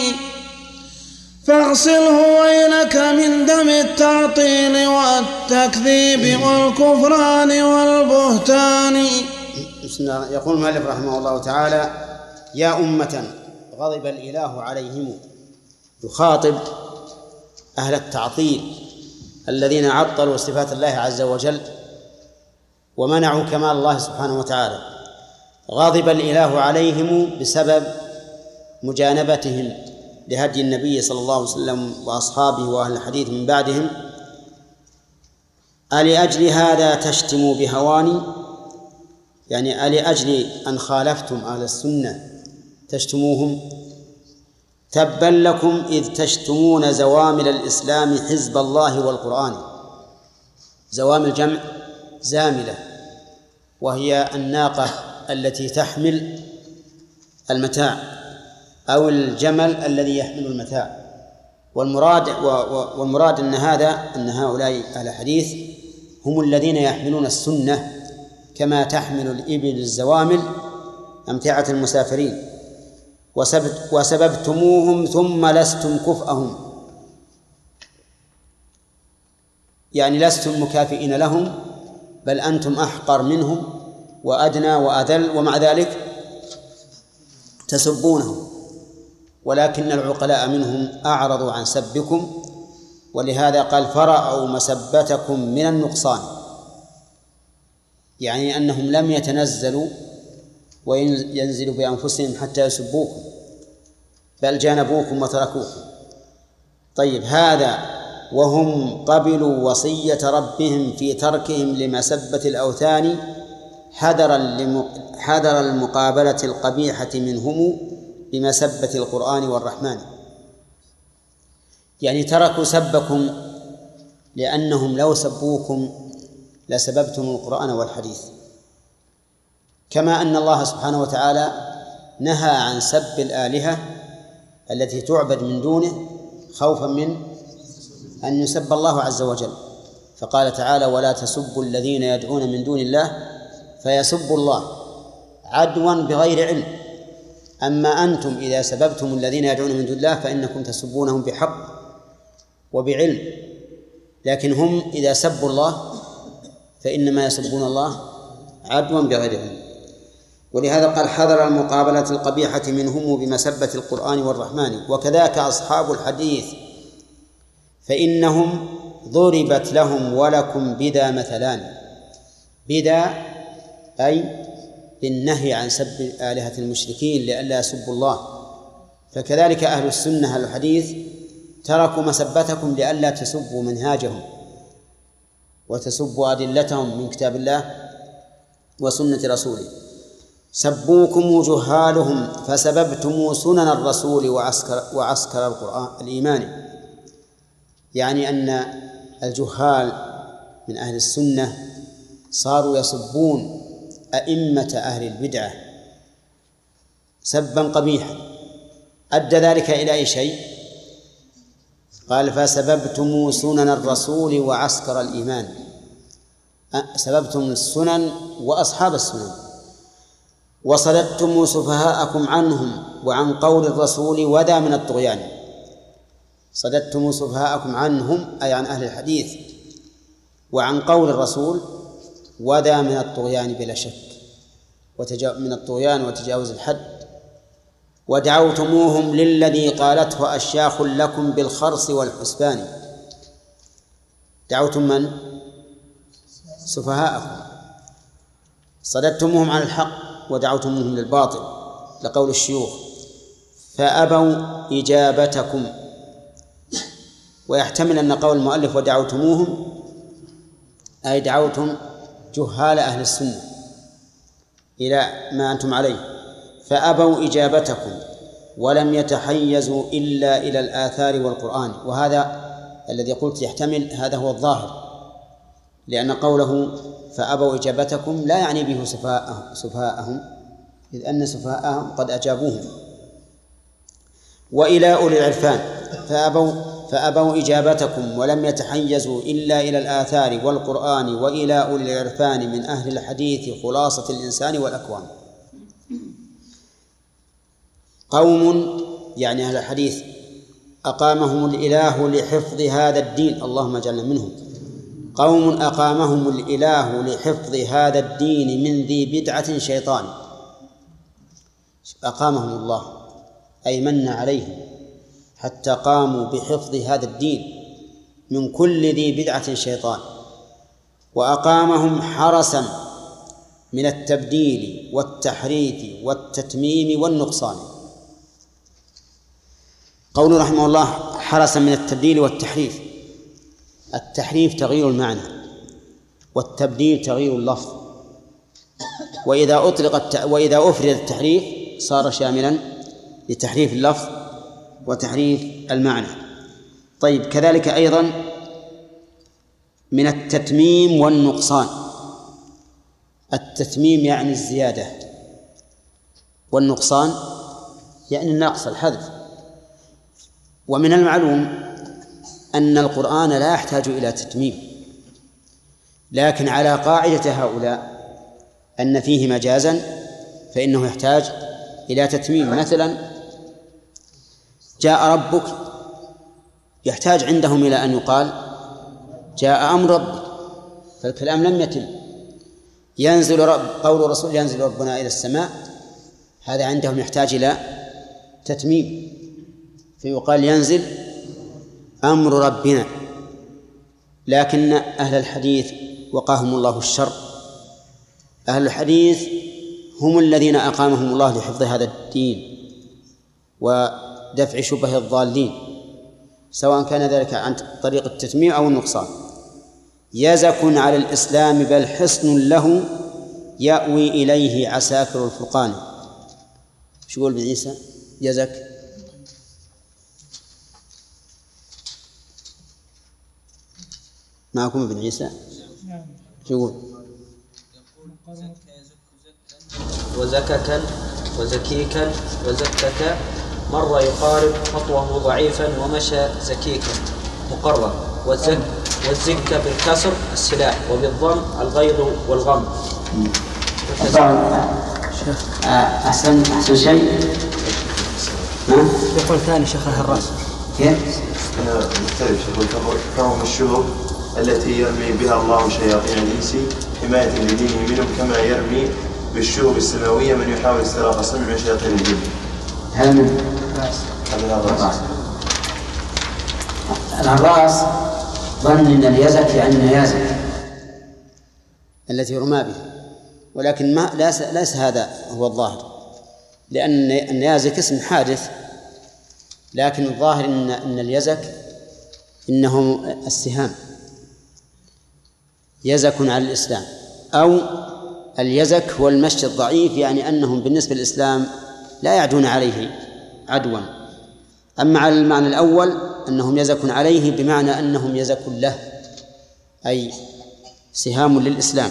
فاغسله ويلك من دم التعطيل والتكذيب والكفران والبهتان. يقول المؤلف رحمه الله تعالى: يا أمة غضب الإله عليهم، يخاطب أهل التعطيل الذين عطلوا صفات الله عز وجل ومنعوا كمال الله سبحانه وتعالى. غضب الإله عليهم بسبب مجانبتهم لهدي النبي صلى الله عليه وسلم وأصحابه وأهل الحديث من بعدهم. ألأجل هذا تشتموا بهواني، يعني ألأجل أن خالفتم أهل السنة تشتموهم؟ تبا لكم إذ تشتمون زوامل الإسلام حزب الله والقرآن. زوامل جمع زاملة، وهي الناقة التي تحمل المتاع أو الجمل الذي يحمل المتاع. والمراد أن هؤلاء أهل الحديث هم الذين يحملون السنة كما تحمل الإبل الزوامل أمتعة المسافرين. وسببتموهم ثم لستم كفءهم، يعني لستم مكافئين لهم، بل أنتم أحقر منهم وأدنى وأذل، ومع ذلك تسبونهم. ولكن العقلاء منهم أعرضوا عن سبكم، ولهذا قال: فرأوا مسبتكم من النقصان، يعني أنهم لم يتنزلوا وينزلوا بأنفسهم حتى يسبوكم، بل جانبوكم وتركوكم. طيب، هذا وهم قبلوا وصية ربهم في تركهم لمسبة الأوثان حذر المقابلة القبيحة منهم بمسبة القرآن والرحمن. يعني تركوا سبكم لأنهم لو سبوكم لسببتم القرآن والحديث. كما أن الله سبحانه وتعالى نهى عن سب الآلهة التي تعبد من دونه خوفا من أن يسب الله عز وجل، فقال تعالى: ولا تسبوا الذين يدعون من دون الله فيسبوا الله عدوا بغير علم. أما أنتم إذا سببتم الذين يدعون من دون الله فإنكم تسبونهم بحق وبعلم، لكن هم إذا سبوا الله فإنما يسبون الله عدوا بغير علم. ولهذا قال: حذر المقابلة القبيحة منهم بمسبة القرآن والرحمن. وكذاك أصحاب الحديث فإنهم ضربت لهم ولكم بذا مثلان. بدا أي بالنهي عن سب آلهة المشركين لئلا يسبوا الله، فكذلك أهل السنة أهل الحديث تركوا مسبتكم لئلا تسبوا منهاجهم وتسبوا أدلتهم من كتاب الله وسنة رسوله. سبوكم جهالهم فسببتم سنن الرسول وعسكر القرآن الإيمان، يعني أن الجهال من أهل السنة صاروا يسبون أئمة أهل البدعة سبا قبيحا. أدى ذلك إلى أي شيء؟ قال فسببتم سنن الرسول وعسكر الإيمان، سببتم السنن وأصحاب السنن، وصددتم سفهاءكم عنهم وعن قول الرسول وذا من الطغيان. صددتم سفهاءكم عنهم أي عن أهل الحديث وعن قول الرسول وذا من الطغيان بلا شك، من الطغيان وتجاوز الحد. ودعوتموهم للذي قالته أشياخ لكم بالخرص والحسبان. دعوتم من؟ سفهاءكم. صددتموهم عن الحق ودعوتموهم للباطل لقول الشيوخ فأبوا إجابتكم. ويحتمل أن قول المؤلف ودعوتموهم أي دعوتم جهال أهل السنة إلى ما أنتم عليه، فأبوا إجابتكم ولم يتحيزوا إلا إلى الآثار والقرآن. وهذا الذي قلت يحتمل، هذا هو الظاهر، لأن قوله فأبوا إجابتكم لا يعني به سفهاءهم، إذ أن سفهاءهم قد أجابوهم. وإلى أولي العرفان فأبوا إجابتكم ولم يتحيزوا إلا إلى الآثار والقرآن وإلى أولي العرفان من أهل الحديث خلاصة الإنسان والأكوان. قوم يعني أهل الحديث أقامهم الإله لحفظ هذا الدين، اللهم اجعلنا منهم. قوم أقامهم الإله لحفظ هذا الدين من ذي بدعة شيطان. أقامهم الله أي من عليهم حتى قاموا بحفظ هذا الدين من كل ذي بدعة شيطان. وأقامهم حرسا من التبديل والتحريف والتتميم والنقصان. قوله رحمه الله حرسا من التبديل والتحريف، التحريف تغيير المعنى والتبديل تغيير اللفظ، وإذا أفرد التحريف صار شاملا لتحريف اللفظ وتحريف المعنى. طيب كذلك أيضا من التتميم والنقصان. التتميم يعني الزيادة، والنقصان يعني النقص الحذف. ومن المعلوم أن القرآن لا يحتاج إلى تتميم، لكن على قاعدة هؤلاء أن فيه مجازا فإنه يحتاج إلى تتميم. مثلا جاء ربك، يحتاج عندهم إلى أن يقال جاء أمر ربك، فالكلام لم يتم. قول الرسول ينزل ربنا إلى السماء، هذا عندهم يحتاج إلى تتميم، فيقال ينزل أمر ربنا. لكن أهل الحديث وقاهم الله الشر، أهل الحديث هم الذين أقامهم الله لحفظ هذا الدين ودفع شبه الضالين، سواء كان ذلك عن طريق التتميم أو النقصان. يزك على الإسلام بل حصن له يأوي إليه عساكر الفرقان. شو يقول ابن عيسى؟ يزك معكم ابن عيسى؟ شو يقول؟ وزككا وزكيكا وزككا مر يقارب خطوه ضعيفا ومشى زكيكا مقرر. والزك بالكسر السلاح وبالضم الغيظ والغم. أحسن شيء يقول ثاني شيخ الهراس كيف؟ أنا مختلف شيخ. فهم الشهب التي يرمي بها الله شياطين الإنس حماية لدينه منهم، كما يرمي بالشهب السماوية من يحاول استراق صنع من شياطين الجن. هل من الهراس ظن أن اليزك يعني يازك، التي يرمى بها، ولكن ليس هذا هو الظاهر، لأن اليازك اسم حادث، لكن الظاهر أن اليزك إنهم السهام، يزك على الإسلام، أو اليزك هو المشي الضعيف، يعني أنهم بالنسبة للإسلام لا يعدون عليه عدوا. أما على المعنى الأول أنهم يزك عليه بمعنى أنهم يزك له، أي سهام للإسلام،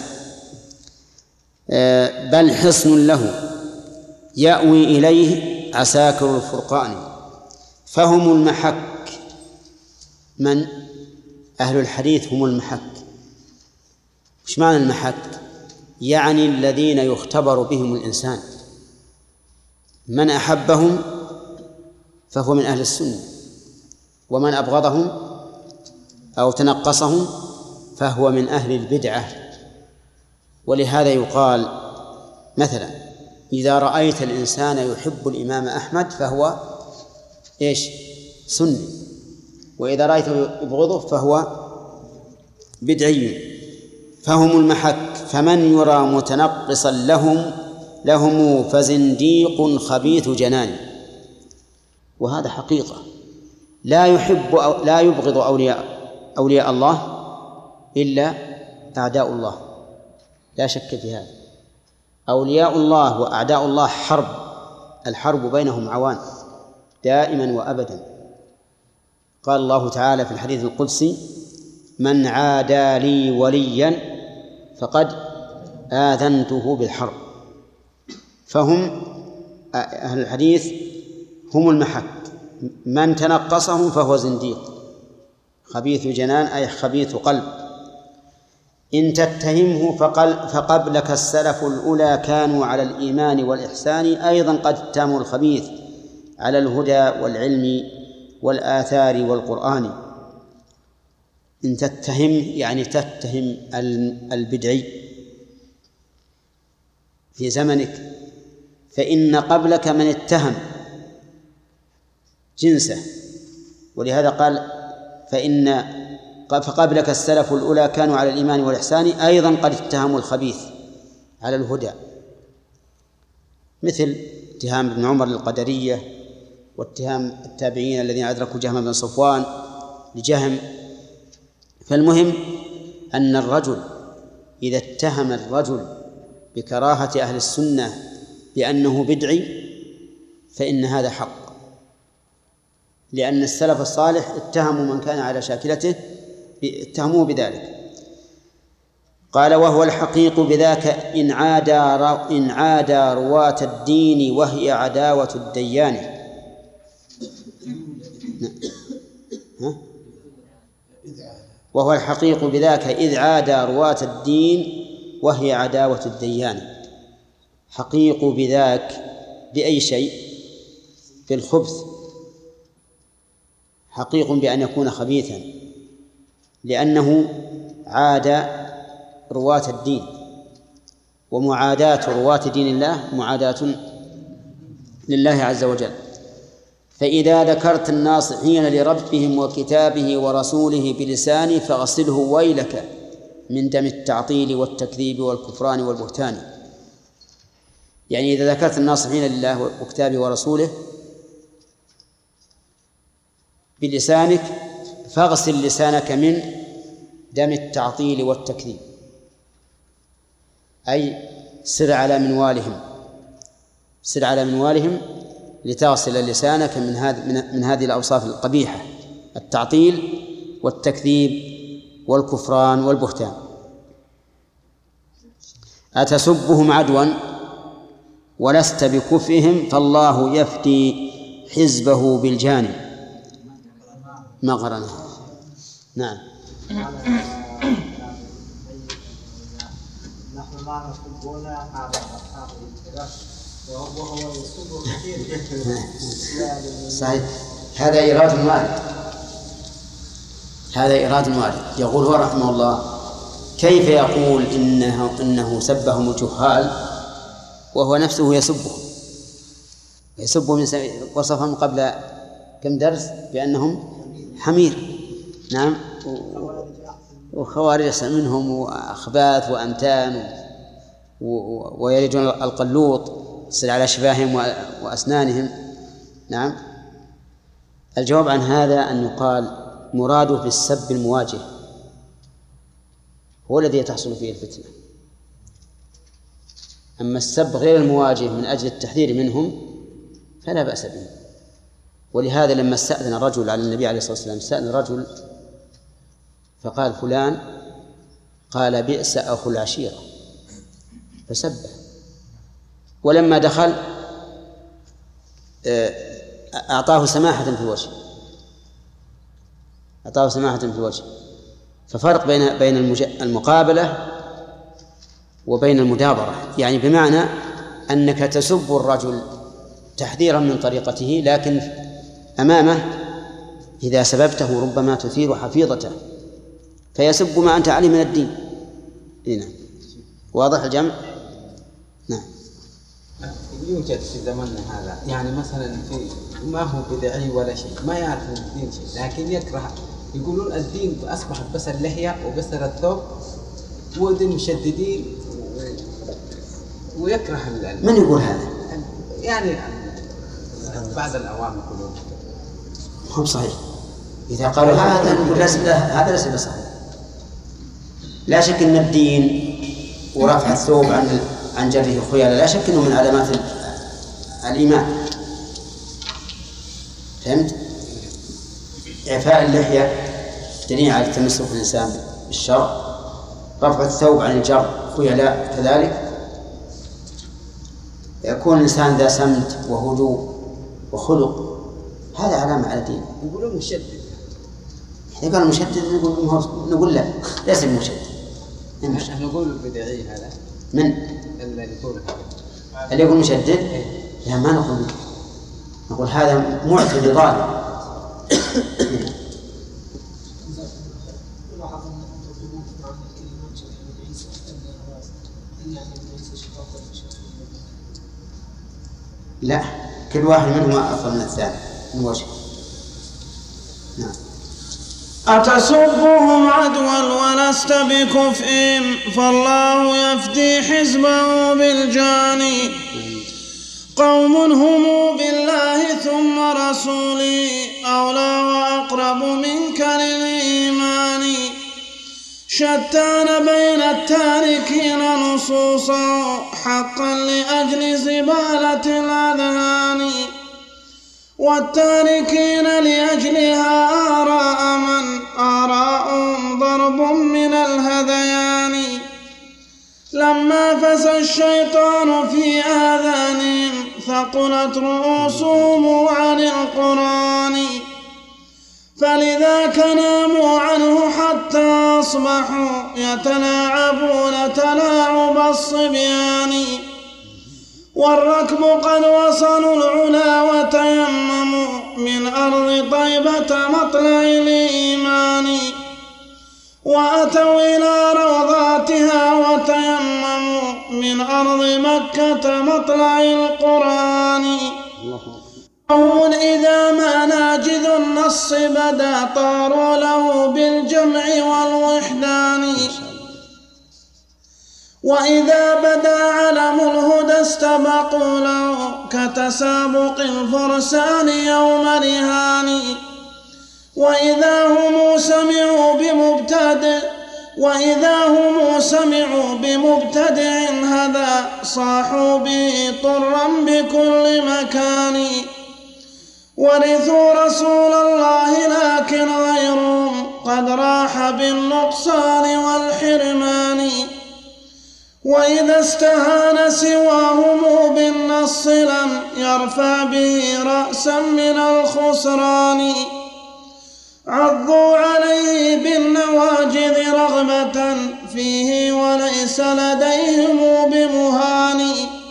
بل حصن له يأوي إليه عساكر الفرقان، فهم المحك. من؟ أهل الحديث هم المحك. إيش معنى المحك؟ يعني الذين يختبر بهم الإنسان، من أحبهم فهو من أهل السنة، ومن أبغضهم أو تنقصهم فهو من أهل البدعة. ولهذا يقال مثلا إذا رأيت الإنسان يحب الإمام أحمد فهو إيش؟ سني، وإذا رأيته يبغضه فهو بدعي. فهم المحك، فمن يرى متنقصا لهم فزنديق خبيث جنان. وهذا حقيقة، لا يبغض أولياء الله إلا أعداء الله، لا شك في هذا. أولياء الله وأعداء الله حرب، الحرب بينهم عوان دائما وأبدا. قال الله تعالى في الحديث القدسي: من عادى لي وليا فقد آذنته بالحرب. فهم أهل الحديث هم المحك، من تنقصهم فهو زنديق خبيث جنان، أي خبيث قلب. إن تتهمه فقبلك السلف الأولى كانوا على الإيمان والإحسان، أيضا قد اتهموا الخبيث على الهدى والعلم والآثار والقرآن. إن تتهم يعني تتهم البدعي في زمنك، فإن قبلك من اتهم جنسه، ولهذا قال فقبلك السلف الأولى كانوا على الإيمان والإحسان، أيضا قد اتهموا الخبيث على الهدى، مثل اتهام ابن عمر للقدرية، واتهام التابعين الذين أدركوا جهم بن صفوان لجهم. فالمهم أن الرجل إذا اتهم الرجل بكراهة أهل السنة بأنه بدعي فإن هذا حق، لأن السلف الصالح اتهموا من كان على شاكلته، اتهموه بذلك. قال: وهو الحقيق بذاك إن عادى رواة الدين وهي عداوة الديان. وهو الحقيق بذاك إذ عادى رواة الدين وهي عداوة الديان. حقيق بذاك بأي شيء؟ بالخبث، حقيق بأن يكون خبيثا، لأنه عاد رواة الدين، ومعاداة رواة دين الله معاداة لله عز وجل. فإذا ذكرت الناصحين لربهم وكتابه ورسوله بلسانه فاغسله ويلك من دم التعطيل والتكذيب والكفران والبهتان. يعني إذا ذكرت الناصحين لله وكتابه ورسوله بلسانك فاغسل لسانك من دم التعطيل والتكذيب، أي سر على منوالهم لتغسل لسانك من هذه الأوصاف القبيحة: التعطيل والتكذيب والكفران والبهتان. أتسبهم عدوا ولست بكفهم فالله يفدي حزبه بالجانب ما غرنا. نعم. نحن ما نحبون هذا وهو يسوق كثير. صحيح، هذا إيراد وارد. يقول هو رحمه الله: كيف يقول إنه سبهم الجهال وهو نفسه يسبهم وصفهم قبل كم درس بأنهم حمير. نعم. وخوارج منهم وأخباث وأمتان ويريدون القلوط يصل على شفاههم وأسنانهم. نعم. الجواب عن هذا أن يقال مراده بالسب المواجه هو الذي تحصل فيه الفتنة، أما السب غير المواجه من أجل التحذير منهم فلا بأس به. ولهذا لما استأذن الرجل على النبي عليه الصلاة والسلام، استأذن رجل فقال فلان، قال بئس أخو العشيرة فسبه، ولما دخل أعطاه سماحة في الوجه، أعطاه سماحة في الوجه. ففرق بين المقابلة وبين المدابرة، يعني بمعنى أنك تسب الرجل تحذيرا من طريقته، لكن أمامه إذا سببته ربما تثير حفيظته فيسب ما أنت عليه من الدين. نعم. واضح الجمع؟ نعم. يوجد في زمننا هذا يعني مثلا في ما هو بدعي ولا شيء، ما يعرف الدين شيء، لكن يكره، يقولون الدين أصبحت بس اللحية وبس الثوب ودين مشددين ويكره من يقول هذا؟ يعني بعض الأوام يقولون هو صحيح. إذا قالوا هذا نقول هذا ليس بصحيح. لا شك أن الدين ورفع الثوب عن جره خيالا لا شك أنه من علامات الإيمان. فهمت؟ إعفاء اللحية دليل على تمسك الإنسان بالشرع، رفع الثوب عن الجر خيلاء كذلك. يكون الإنسان ذا سمت وهدوء وخلق، هذا علامة على دين. يقولون مشدد. إذا كان مشدد نقول لا ليس مشدد. نحن نقول بدعي هذا. من؟ اللي يقول مشدد؟ لا ما نقول هذا معتدي ظالم. لا، كل واحد منهما أفضل من الثاني من وجه. نعم. أتسبهم عدوا ولست بكفء فالله يفدي حزبه بالجاني. قوم هم بالله ثم رسولي أولى وأقرب منك للإيمان. شتان بين التاركين نصوصا حقا لأجل زبالة الأذهان، والتاركين لأجلها آراء من آراءهم ضرب من الهذيان. لما فسى الشيطان في آذانهم ثقلت رؤوسهم عن القرآن، فلذاك ناموا عنه حتى أصبحوا يتلاعبون تلاعب الصبيان. والركب قد وصلوا العلا وتيمموا من أرض طيبة مطلع الإيمان، وأتوا إلى روضاتها وتيمموا من أرض مكة مطلع القرآن. قوم إذا ما ناجذ النص بدا طاروا له بالجمع والوحدان، وإذا بدا علم الهدى استبقوا له كتسابق الفرسان يوم رهان. وإذا هم سمعوا بمبتدع هذا صاحوا به طرا بكل مكان. ورثوا رسول الله لكن غيرهم قد راح بالنقصان والحرمان. وإذا استهان سواهم بالنص لم يرفع به رأسا من الخسران. عضوا عليه بالنواجذ رغبة فيه وليس لديهم بمهان.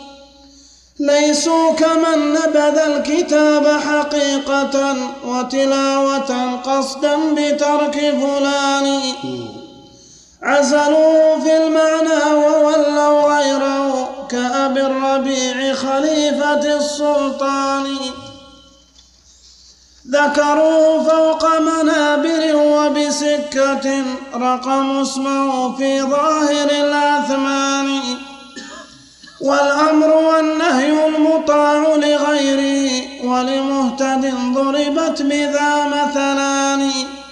ليسوا كمن نبذ الكتاب حقيقة وتلاوة قصدا بترك فلان. عزلوه في المعنى وولوا غيره كأبي الربيع خليفة السلطان. ذكروه فوق منابر وبسر سكة رقم اسمه في ظاهر الأثمان، والأمر والنهي المطاع لغيره، ولمهتد ضربت بذا مثلان.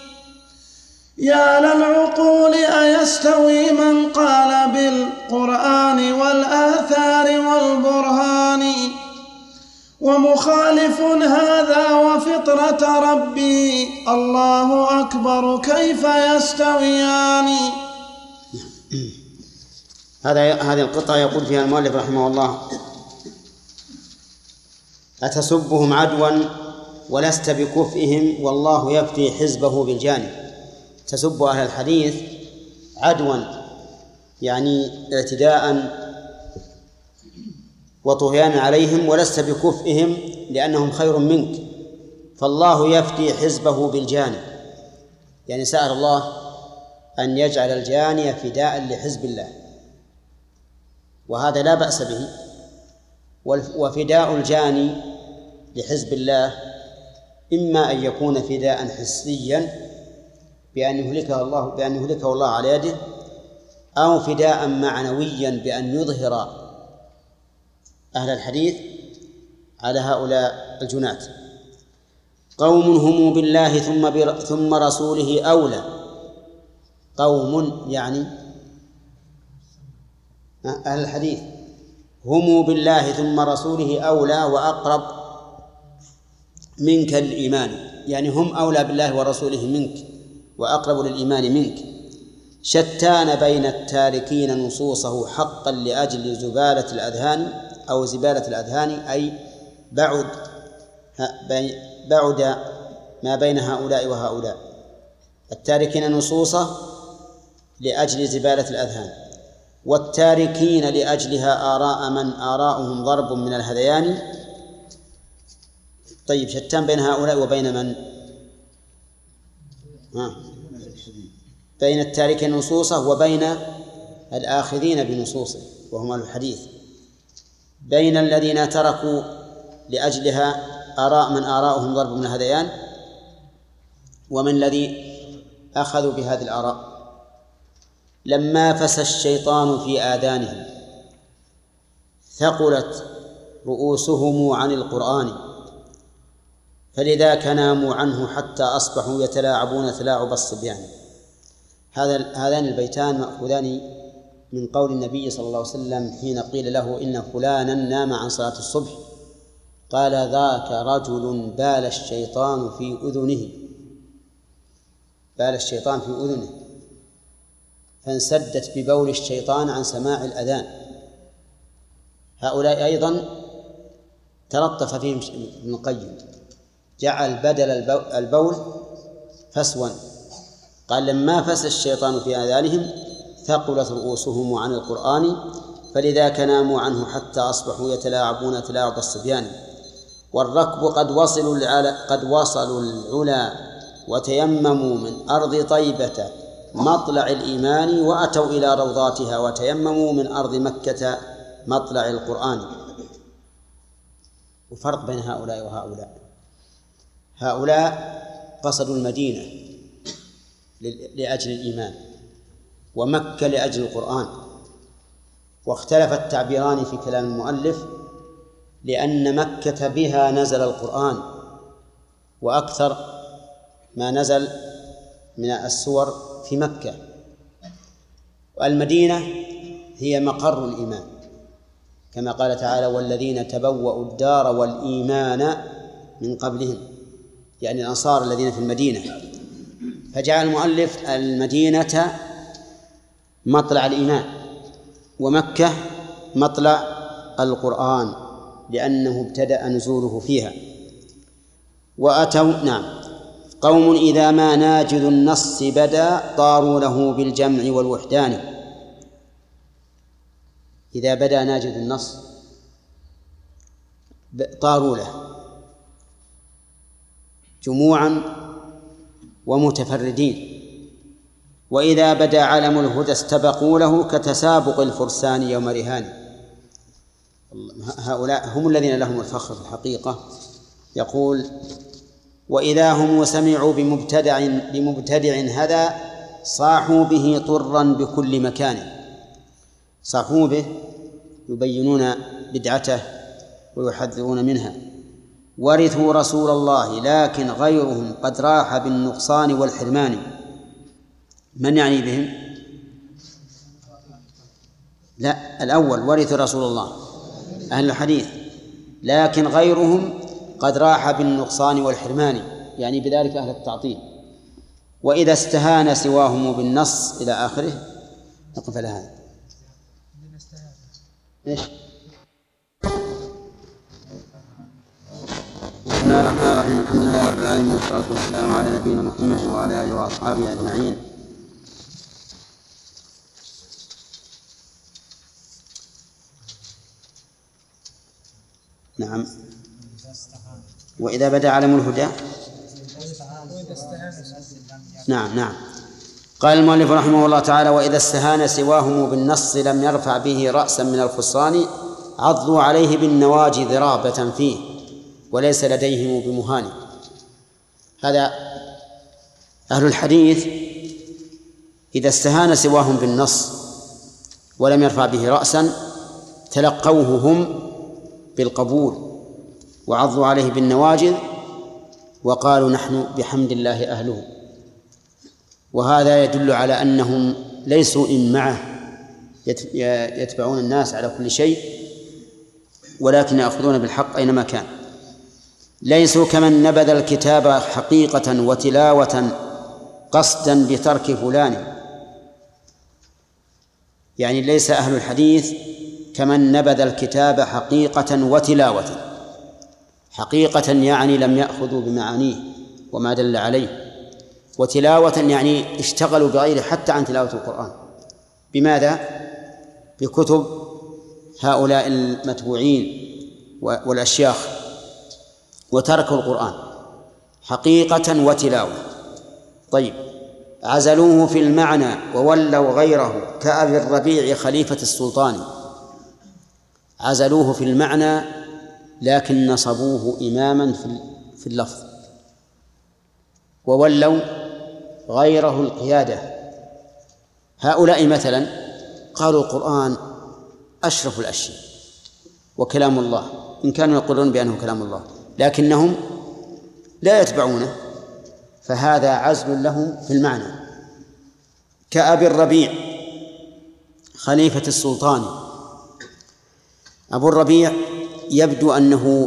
يا للعقول أيستوي من قال بالقرآن والآثار والبرهان، ومخالف هذا وفطرة ربي الله أكبر كيف يستويان. هذه القطعة يقول فيها المؤلف رحمه الله: أتسبهم عدوا ولست بكفئهم والله يفتي حزبه بالجانب. تسب أهل الحديث عدوا يعني اعتداء وطغيانا عليهم، ولست بكفئهم لأنهم خير منك، فالله يفتي حزبه بالجانب، يعني سأل الله أن يجعل الجاني فداء لحزب الله، وهذا لا بأس به. وفداء الجاني لحزب الله إما أن يكون فداء حسيا بأن يهلكه الله على يده، أو فداء معنويا بأن يظهر أهل الحديث على هؤلاء الجناة. قوم هم بالله ثم رسوله أولى. قوم يعني أهل الحديث هم بالله ثم رسوله أولى وأقرب منك الإيمان، يعني هم أولى بالله ورسوله منك وأقرب للإيمان منك. شتان بين التاركين نصوصه حقا لأجل زبالة الأذهان، أو زبالة الأذهان أي بعد ما بين هؤلاء وهؤلاء. التاركين نصوصه لأجل زبالة الأذهان، والتاركين لأجلها آراء من آراؤهم ضرب من الهذيان. طيب، شتان بين هؤلاء وبين من؟ بين التاركين نصوصه وبين الآخذين بنصوصه وهم أهل الحديث، بين الذين تركوا لأجلها آراء من آراؤهم ضرب من الهذيان، ومن الذي أخذوا بهذه الآراء. لما فسى الشيطان في آذانهم ثقلت رؤوسهم عن القرآن، فلذاك ناموا عنه حتى أصبحوا يتلاعبون تلاعب الصبيان. هذان البيتان مأخوذان من قول النبي صلى الله عليه وسلم حين قيل له إن فلانا نام عن صلاة الصبح، قال: ذاك رجل بال الشيطان في أذنه. بال الشيطان في أذنه، فانسدت ببول الشيطان عن سماع الأذان. هؤلاء أيضا تلطف فيهم ابن القيم، جعل بدل البول فسوا، قال: لما فسى الشيطان في آذانهم ثقلت رؤوسهم عن القرآن، فلذاك ناموا عنه حتى أصبحوا يتلاعبون تلاعب الصبيان. والركب قد وصلوا العلا وتيمموا من أرض طيبة مطلع الإيمان، وأتوا إلى روضاتها وتيمموا من أرض مكة مطلع القرآن. وفرق بين هؤلاء وهؤلاء: هؤلاء قصدوا المدينة لأجل الإيمان، ومكة لأجل القرآن. واختلف التعبيران في كلام المؤلف، لأن مكة بها نزل القرآن، وأكثر ما نزل من السور في مكة، والمدينة هي مقر الإيمان، كما قال تعالى: والذين تبوأوا الدار والإيمان من قبلهم، يعني الأنصار الذين في المدينة. فجعل المؤلف المدينة مطلع الإيمان، ومكة مطلع القرآن، لأنه ابتدأ نزوله فيها. وأتوا قوم إذا ما ناجذ النص بدا طاروا له بالجمع والوحدان. إذا بدا ناجذ النص طاروا له جموعا ومتفردين، وإذا بدا علم الهدى استبقوا له كتسابق الفرسان يوم رهان. هؤلاء هم الذين لهم الفخر في الحقيقة. يقول: وإذا هم سمعوا بمبتدع هذا صاحوا به طرا بكل مكان. صاحوا به يبينون بدعته ويحذرون منها. ورثوا رسول الله لكن غيرهم قد راح بالنقصان والحرمان. من يعني بهم؟ لا، الأول ورثوا رسول الله أهل الحديث، لكن غيرهم قد راح بالنقصان والحرمان، يعني بذلك أهل التعطيل. وإذا استهان سواهم بالنص إلى آخره. نقف على هذا. إيش؟ بسم الله الرحمن الرحيم. الحمد لله رب العالمين والصلاة والسلام على نبينا محمد وعلى آله وأصحابه أجمعين. نعم. وإذا بدا علم الهدى. نعم. قال المؤلف رحمه الله تعالى: وإذا استهان سواهم بالنص لم يرفع به رأسا من الخسران عضوا عليه بالنواجذ رغبة فيه وليس لديهم بمهان. هذا أهل الحديث إذا استهان سواهم بالنص ولم يرفع به رأسا تلقوه هم بالقبول وعضوا عليه بالنواجذ وقالوا نحن بحمد الله أهله. وهذا يدل على أنهم ليسوا إمعة يتبعون الناس على كل شيء، ولكن يأخذون بالحق أينما كان. ليسوا كمن نبذ الكتاب حقيقة وتلاوة قصدا بترك فلان. يعني ليس أهل الحديث كمن نبذ الكتاب حقيقة وتلاوة. حقيقة يعني لم يأخذوا بمعانيه وما دل عليه، وتلاوة يعني اشتغلوا بغيره حتى عن تلاوة القرآن. بماذا؟ بكتب هؤلاء المتبوعين والأشياخ، وتركوا القرآن حقيقة وتلاوة. طيب، عزلوه في المعنى وولوا غيره كأبي الربيع خليفة السلطان. عزلوه في المعنى لكن نصبوه إماما في اللفظ، وولوا غيره القيادة. هؤلاء مثلا قالوا القرآن أشرف الأشياء وكلام الله، إن كانوا يقولون بأنه كلام الله، لكنهم لا يتبعونه، فهذا عزل لهم في المعنى. كأبي الربيع خليفة السلطان. أبو الربيع يبدو أنه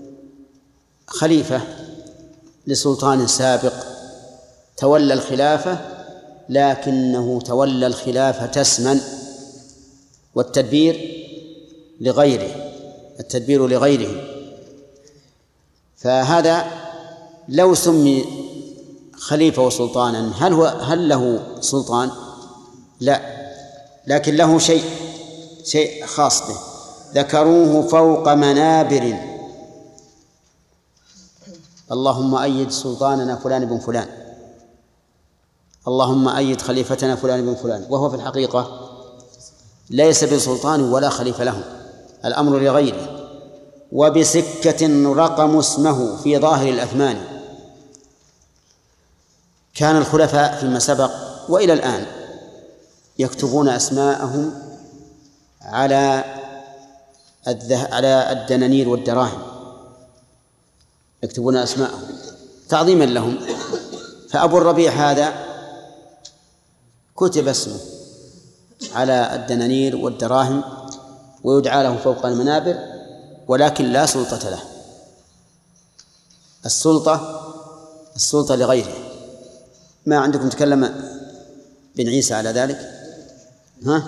خليفة لسلطان سابق تولى الخلافة، لكنه تولى الخلافة اسما، والتدبير لغيره، التدبير لغيره. فهذا لو سمي خليفة وسلطانا هل له سلطان؟ لا، لكن له شيء خاص به. ذكروه فوق منابر. اللهم أيد سلطاننا فلان بن فلان، اللهم أيد خليفتنا فلان بن فلان، وهو في الحقيقة ليس بسلطان ولا خليفة له، الأمر لغيره. وبسكة رقم اسمه في ظاهر الأثمان. كان الخلفاء فيما سبق وإلى الآن يكتبون أسماءهم على الدنانير والدراهم، يكتبون أسماءهم تعظيما لهم. فأبو الربيع هذا كتب اسمه على الدنانير والدراهم ويدعى له فوق المنابر، ولكن لا سلطة له. السلطة لغيره. ما عندكم تكلم بن عيسى على ذلك؟ ها؟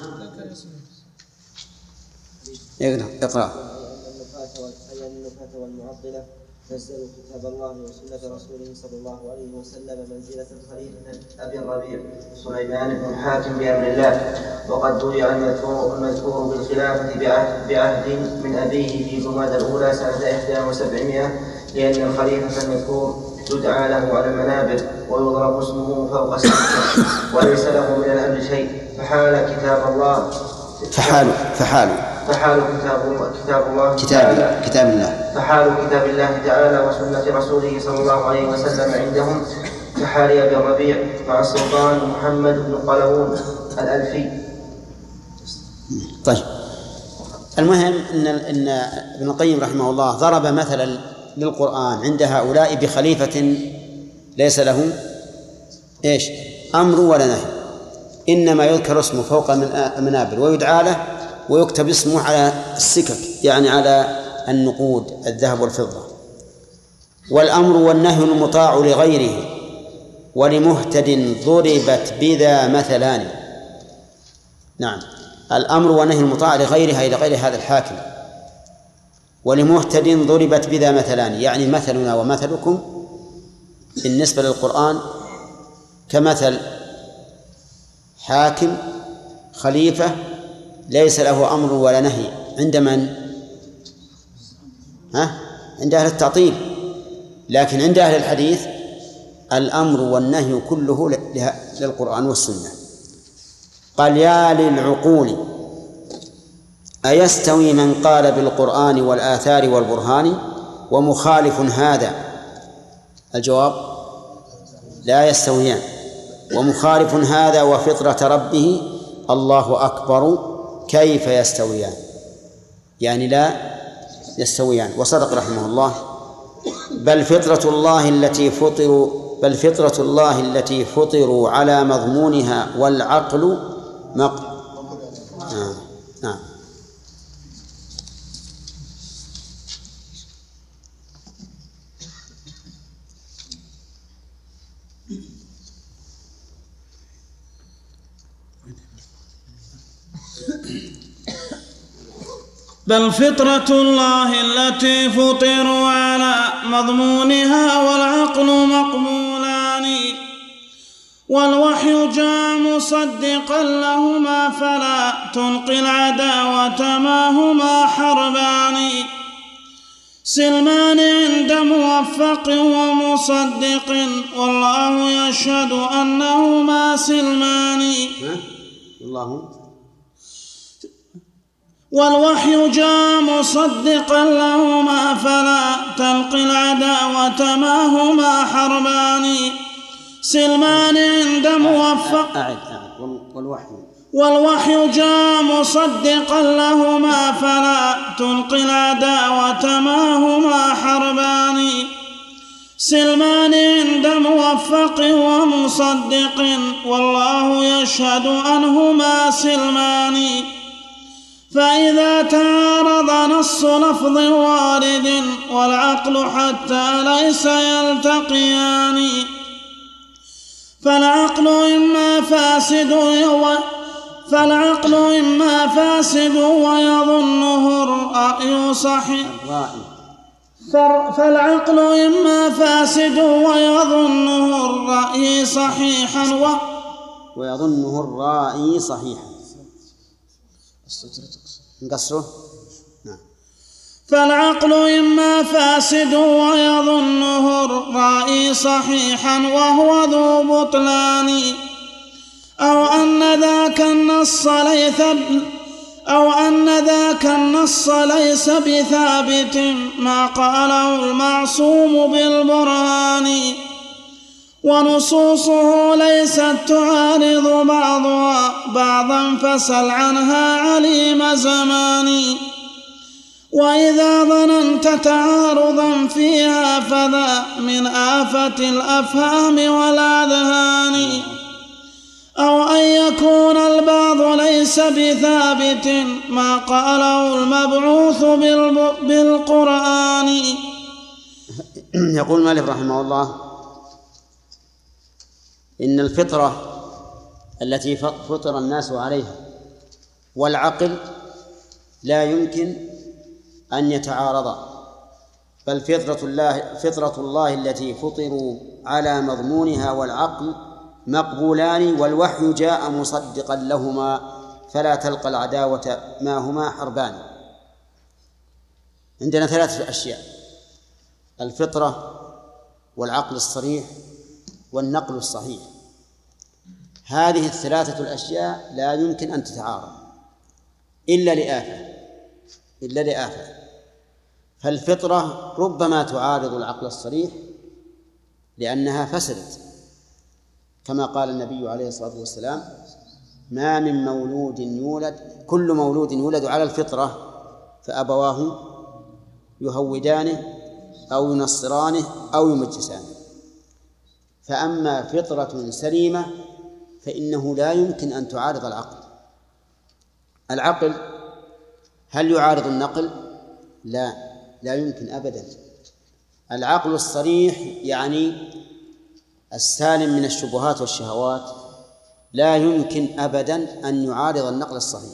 اقرأ. النفاة والمعطلة نزلوا كتاب الله وسنة رسوله صلى الله عليه وسلم منزلة الخليفة أبي الربيع سليمان بن حاتم بأمر الله، وقد ضيع المذكور بالخلافة بعهد من أبيه في جمادى الأولى سنة 71، لأن الخليفة المذكور يدعى له على المنابر ويضرب اسمه فوق السقف وليس له من الأمر شيء. فحال كتاب الله فحال كتاب الله فحال كتاب الله تعالى وسنة رسوله صلى الله عليه وسلم عندهم كحال أبي الربيع مع السلطان محمد بن قلاوون الألفي. طيب، المهم أن ابن القيم رحمه الله ضرب مثلا للقرآن عند هؤلاء بخليفة ليس له إيش أمر ولا نهي، إنما يذكر اسمه فوق المنابر ويدعى له ويكتب اسمه على السكك، يعني على النقود الذهب والفضة. والأمر والنهي المطاع لغيره ولمهتد ضربت بذا مثلان. نعم، الأمر والنهي المطاع لغيرها إلى غير هذا الحاكم، ولمهتد ضربت بذا مثلان، يعني مثلنا ومثلكم بالنسبة للقرآن كمثل حاكم خليفة ليس له أمر ولا نهي عند من؟ عند أهل التعطيل. لكن عند أهل الحديث الأمر والنهي كله للقرآن والسنة. قال: يا للعقول أيستوي من قال بالقرآن والآثار والبرهان ومخالف هذا؟ الجواب: لا يستويان. ومخالف هذا وفطرة ربه الله أكبر كيف يستويان؟ يعني لا يستويان. وصدق رحمه الله: بل فطرة الله التي فطروا على مضمونها والعقل نعم. بل فطرة الله التي فطروا على مضمونها والعقل مقبولان، والوحي جاء مصدقا لهما فلا تلقي العداوة ما هما حربان، سلمان عند موفق ومصدق والله يشهد أنهما سلمان. والوحي جاء مصدقا لهما فلا تلقي العداوة ما هما حربان، سلمان عند موفق والوحي جاء مصدقا لهما فلا تلقي العداوة ما هما حربان، سلمان عند موفق ومصدق والله يشهد أنهما سلمان. فإذا تعارض نص لفظ وارد والعقل حتى ليس يلتقيان، فالعقل إما فاسد ويظنه الرأي صحيح، فالعقل إما فاسد ويظنه الرأي صحيحا ويظنه الرأي صحيحا. نقصره. نعم. فالعقل إما فاسد ويظنه الرأي صحيحا وهو ذو بطلان، أو أن ذاك النص ليس بثابت ما قاله المعصوم بالبرهان، ونصوصه ليست تعارض بعضها بعضا فسل عنها عليم زمان، وإذا ظننت تعارضا فيها فذا من آفة الأفهام والأذهان، أو أن يكون البعض ليس بثابت ما قاله المبعوث بالقرآن. يقول مالك رحمه الله: إن الفطرة التي فطر الناس عليها والعقل لا يمكن أن يتعارضا، بل فطرة الله التي فطروا على مضمونها والعقل مقبولان، والوحي جاء مصدقا لهما فلا تلقى العداوة ما هما حربان. عندنا 3 أشياء: الفطرة والعقل الصريح والنقل الصحيح. هذه 3 الأشياء لا يمكن أن تتعارض إلا لآفة. فالفطرة ربما تعارض العقل الصريح لأنها فسدت، كما قال النبي عليه الصلاة والسلام: ما من مولود يولد، كل مولود يولد على الفطرة فأبواه يهودانه أو ينصرانه أو يمجسانه. فأما فطرة سليمة فإنه لا يمكن أن تعارض العقل. العقل هل يعارض النقل؟ لا يمكن أبدا. العقل الصريح يعني السالم من الشبهات والشهوات لا يمكن أبدا أن يعارض النقل الصحيح.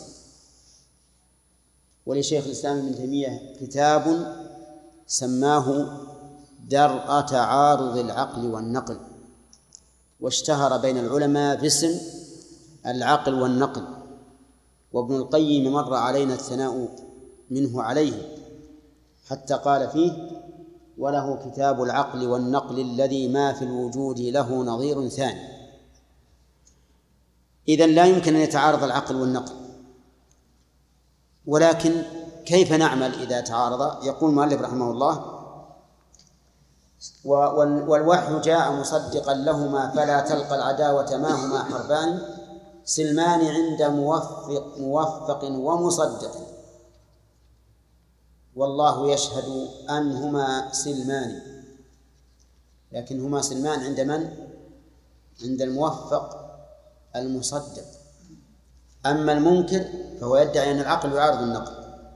ولشيخ الإسلام ابن تيمية كتاب سماه درء تعارض العقل والنقل، واشتهر بين العلماء باسم العقل والنقل. وابن القيم مر علينا الثناء منه عليه حتى قال فيه: وله كتاب العقل والنقل الذي ما في الوجود له نظير ثاني. إذن لا يمكن أن يتعارض العقل والنقل، ولكن كيف نعمل إذا تعارض؟ يقول المؤلف رحمه الله: والوحي جاء مصدقا لهما فلا تلقى العداوة ما هما حربان سلمان عند موفق ومصدق والله يشهد أنهما سلمان. لكن هما سلمان عند من؟ عند الموفق المصدق. أما المنكر فهو يدعي أن العقل يعارض النقل،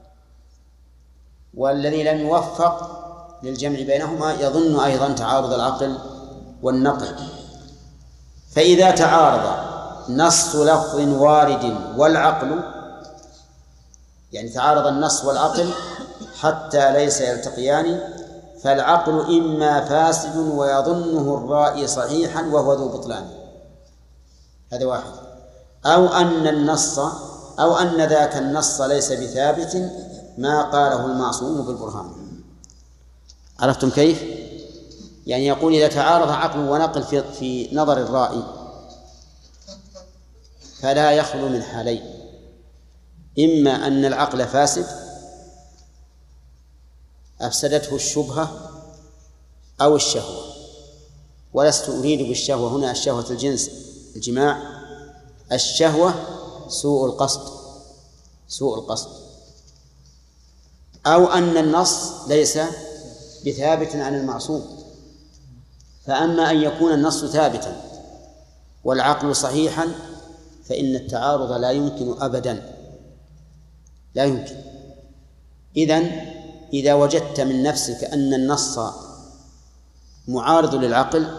والذي لم يوفق للجمع بينهما يظن أيضا تعارض العقل والنقل. فإذا تعارض نص لفظ وارد والعقل، يعني تعارض النص والعقل حتى ليس يلتقيان، فالعقل إما فاسد ويظنه الرائي صحيحا وهو ذو بطلان، هذا واحد، أو أن ذاك النص ليس بثابت ما قاله المعصوم بالبرهان. عرفتم كيف؟ يعني يقول إذا تعارض عقل ونقل في نظر الرائي فلا يخلو من حالين: إما أن العقل فاسد أفسدته الشبهة أو الشهوة، ولست أريد بالشهوة هنا الشهوة الجنس الجماع، الشهوة سوء القصد، أو أن النص ليس بثابت عن المعصوم. فأما أن يكون النص ثابتا والعقل صحيحا فإن التعارض لا يمكن أبدا، لا يمكن. إذا وجدت من نفسك أن النص معارض للعقل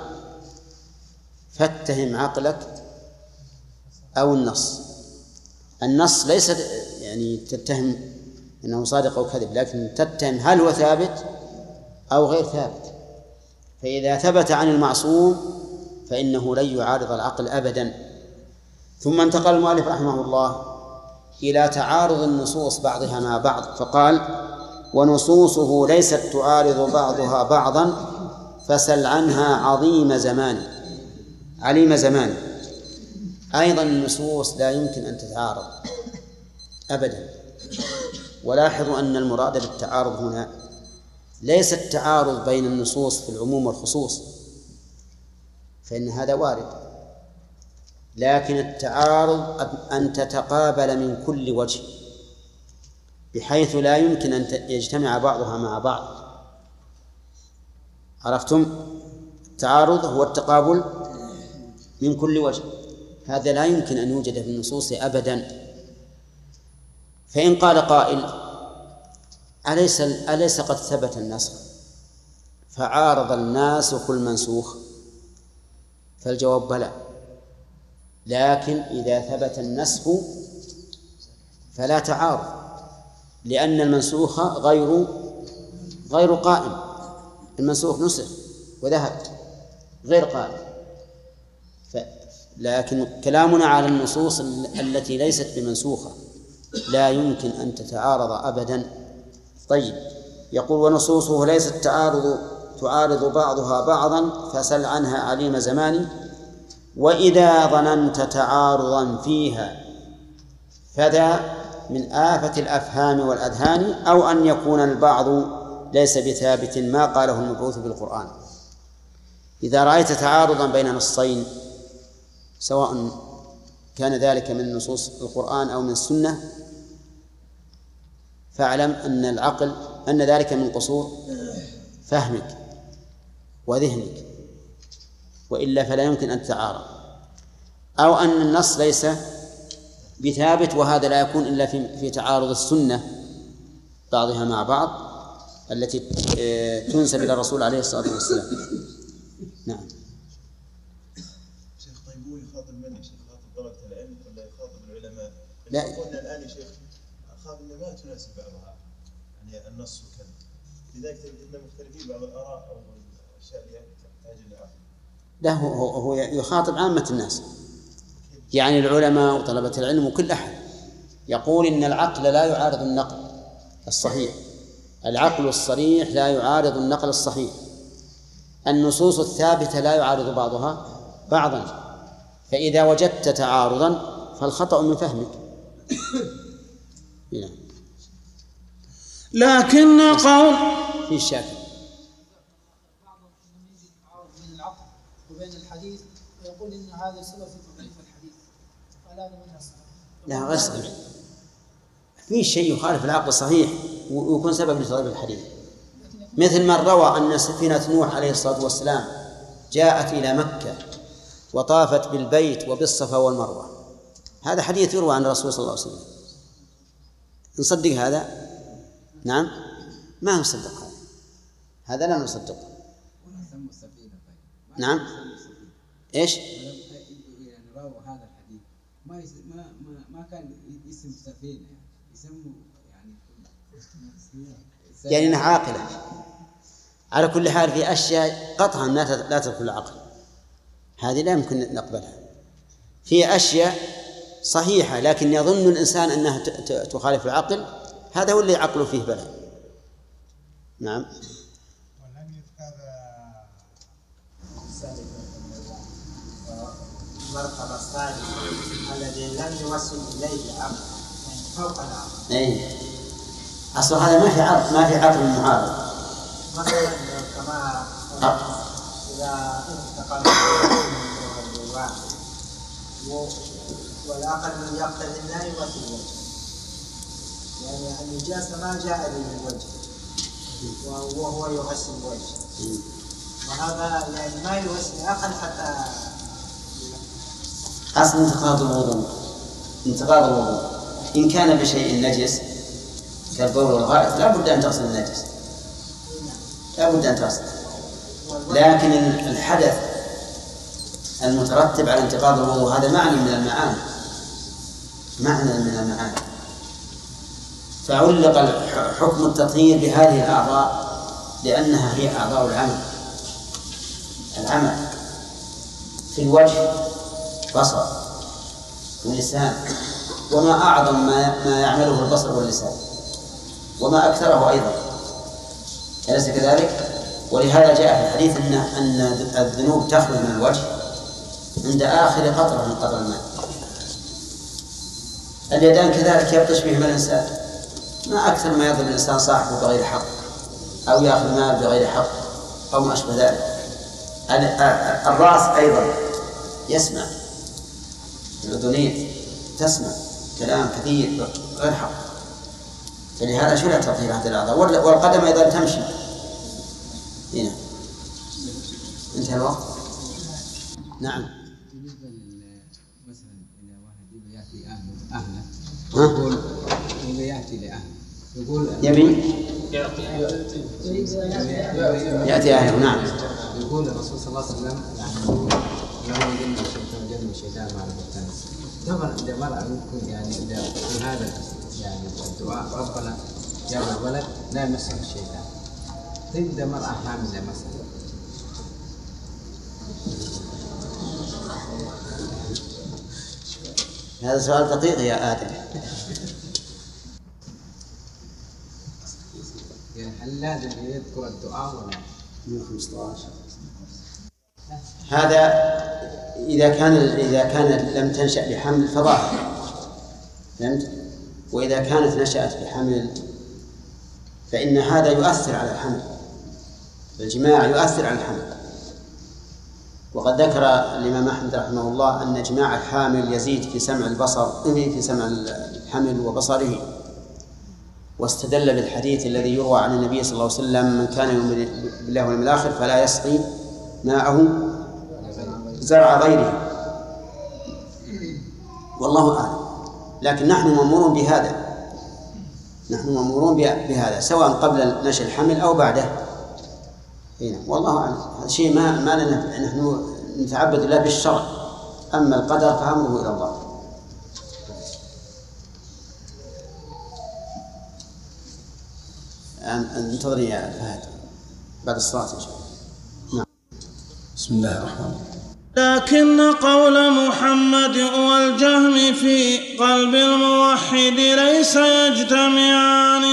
فاتهم عقلك أو النص ليس يعني تتهم أنه صادق أو كذب، لكن تتهم هل هو ثابت أو غير ثابت. فإذا ثبت عن المعصوم فإنه لن يعارض العقل أبدا. ثم انتقل المؤلف رحمه الله إلى تعارض النصوص بعضها مع بعض، فقال: ونصوصه ليست تعارض بعضها بعضا فسل عنها عليم زمان. أيضا النصوص لا يمكن أن تتعارض أبدا. ولاحظوا أن المراد بالتعارض هنا ليس التعارض بين النصوص في العموم والخصوص، فإن هذا وارد، لكن التعارض أن تتقابل من كل وجه بحيث لا يمكن أن يجتمع بعضها مع بعض. عرفتم؟ التعارض هو التقابل من كل وجه، هذا لا يمكن أن يوجد في النصوص أبدا. فإن قال قائل: أليس قد ثبت النسخ فعارض الناسخ المنسوخ؟ فالجواب بلى، لكن إذا ثبت النسخ فلا تعارض، لأن المنسوخ غير قائم. المنسوخ نسخ وذهب غير قائم. لكن كلامنا على النصوص التي ليست بمنسوخة لا يمكن أن تتعارض أبدا. طيب، يقول: ونصوصه ليست تعارض بعضها بعضا فسل عنها عليم زمان. وإذا ظننت تعارضا فيها فذا من آفة الأفهام والأذهان، أو أن يكون البعض ليس بثابت ما قاله المبعوث بالقرآن. إذا رأيت تعارضا بين نصين سواء كان ذلك من نصوص القرآن أو من السنة فاعلم أن ذلك من قصور فهمك وذهنك، وإلا فلا يمكن أن تتعارض، أو أن النص ليس بثابت، وهذا لا يكون إلا في تعارض السنة بعضها مع بعض التي تنسب إلى الرسول عليه الصلاة والسلام. نعم. شيخ طيب هو يخاطب من يخاطب طلبة العلم ولا يخاطب العلماء؟ لا. قلنا الآن يا شيخ أخاف أن ما تناسب بعضها، يعني النص وكذا، لذلك إحنا مختلفين بعض الآراء أو الأشياء اللي تحتاج إلى عقل. لا، هو يخاطب عامة الناس، يعني العلماء وطلبة العلم وكل أحد. يقول إن العقل لا يعارض النقل الصحيح، العقل الصريح لا يعارض النقل الصحيح، النصوص الثابتة لا يعارض بعضها بعضا، فإذا وجدت تعارضا فالخطأ من فهمك. لكن قول في الشافعي بين العقل وبين الحديث ويقول إن هذا سبب في تضعيف الحديث، فلا منها لا غير صحيح، في شيء يخالف العقل الصحيح ويكون سبب لتضعيف الحديث، مثل من روى أن سفينة نوح عليه الصلاة والسلام جاءت إلى مكة وطافت بالبيت وبالصفا والمروة، هذا حديث يروى عن الرسول صلى الله عليه وسلم، نصدق هذا؟ نعم، ما نصدق هذا لا نصدقه. نعم، ايش؟ يعني راوا هذا الحديث ما كان اسم سفينة، يسموا يعني انها عاقلة. على كل حال في أشياء قطعا لا تدخل العقل، هذه لا يمكن نقبلها. في أشياء صحيحة لكن يظن الإنسان أنها تخالف العقل، هذا هو اللي عقله فيه بلى. نعم. المرتبة الثالثة الذي لم يوصل إليه العقل فوق العقل. أي أصل هذا ما في عقل معارض. مثلا كما إذا انتقل الواحد والعقل من يقتضي لا يوصل الوجه، يعني النجاسة ما جاء به الوجه وهو يغسل الوجه، وهذا يعني ما يغسل العقل حتى أصل انتقاض الوضوء إن كان بشيء نجس كالبول والغائط لا بد أن تغسل النجس، لا بد أن تغسل، لكن الحدث المترتب على انتقاض الوضوء هذا معنى من المعاني، فعلق حكم التطهير بهذه الأعضاء لأنها هي أعضاء العمل في الوجه بصر واللسان، وما أعظم ما يعمله البصر واللسان وما أكثره أيضا، أليس كذلك؟ ولهذا جاء في الحديث أن الذنوب تخرج من الوجه عند آخر قطرة من قطر الماء. اليدان كذلك يبطش بهما الإنسان، ما أكثر ما يضرب الإنسان صاحبه بغير حق أو يأخذ مال بغير حق أو ما أشبه ذلك. الرأس أيضا يسمع، الأذنين تسمع كلام كثير غير حق، فلهذا شرع تطهير هذه الأعضاء، والقدم أيضا تمشي. هنا انتهى الوقت. نعم. بالنسبة مثلا إذا واحد يأتي أهله يقول إذا يأتي لأهله يقول يأتي أهله. نعم. يقول الرسول صلى الله عليه وسلم يعني لما جن الشيطان مع البهتان. طبعا إذا مرأة يمكن يعني إذا في هذا يعني الدعاء ربنا جاب الولد لا يمسه الشيطان. طيب إذا مرأة حاملة مثلا هذا سؤال دقيق يا آدم. يعني هل لازم يذكر الدعاء ولا 115؟ هذا إذا كان لم تنشأ بحمل فظاهر، فهمت؟ وإذا كانت نشأت بحمل فإن هذا يؤثر على الحمل، الجماع يؤثر على الحمل. وقد ذكر الإمام أحمد رحمه الله أن جماع الحامل يزيد في سمع البصر، في سمع الحمل وبصره، واستدل بالحديث الذي يروى عن النبي صلى الله عليه وسلم: من كان يؤمن بالله واليوم الآخر فلا يسقي ماءه زرع غيره. والله أعلم. لكن نحن مأمورون بهذا سواء قبل نشأ الحمل أو بعده. هنا والله أعلم. هذا شيء ما لنا نحن نتعبد الله بالشرع، أما القدر فأمره إلى الله. انتظري يا فهد بعد الصلاة إن شاء الله. نعم. بسم الله الرحمن الرحيم. لكن قول محمد والجهم في قلب الموحد ليس يجتمعان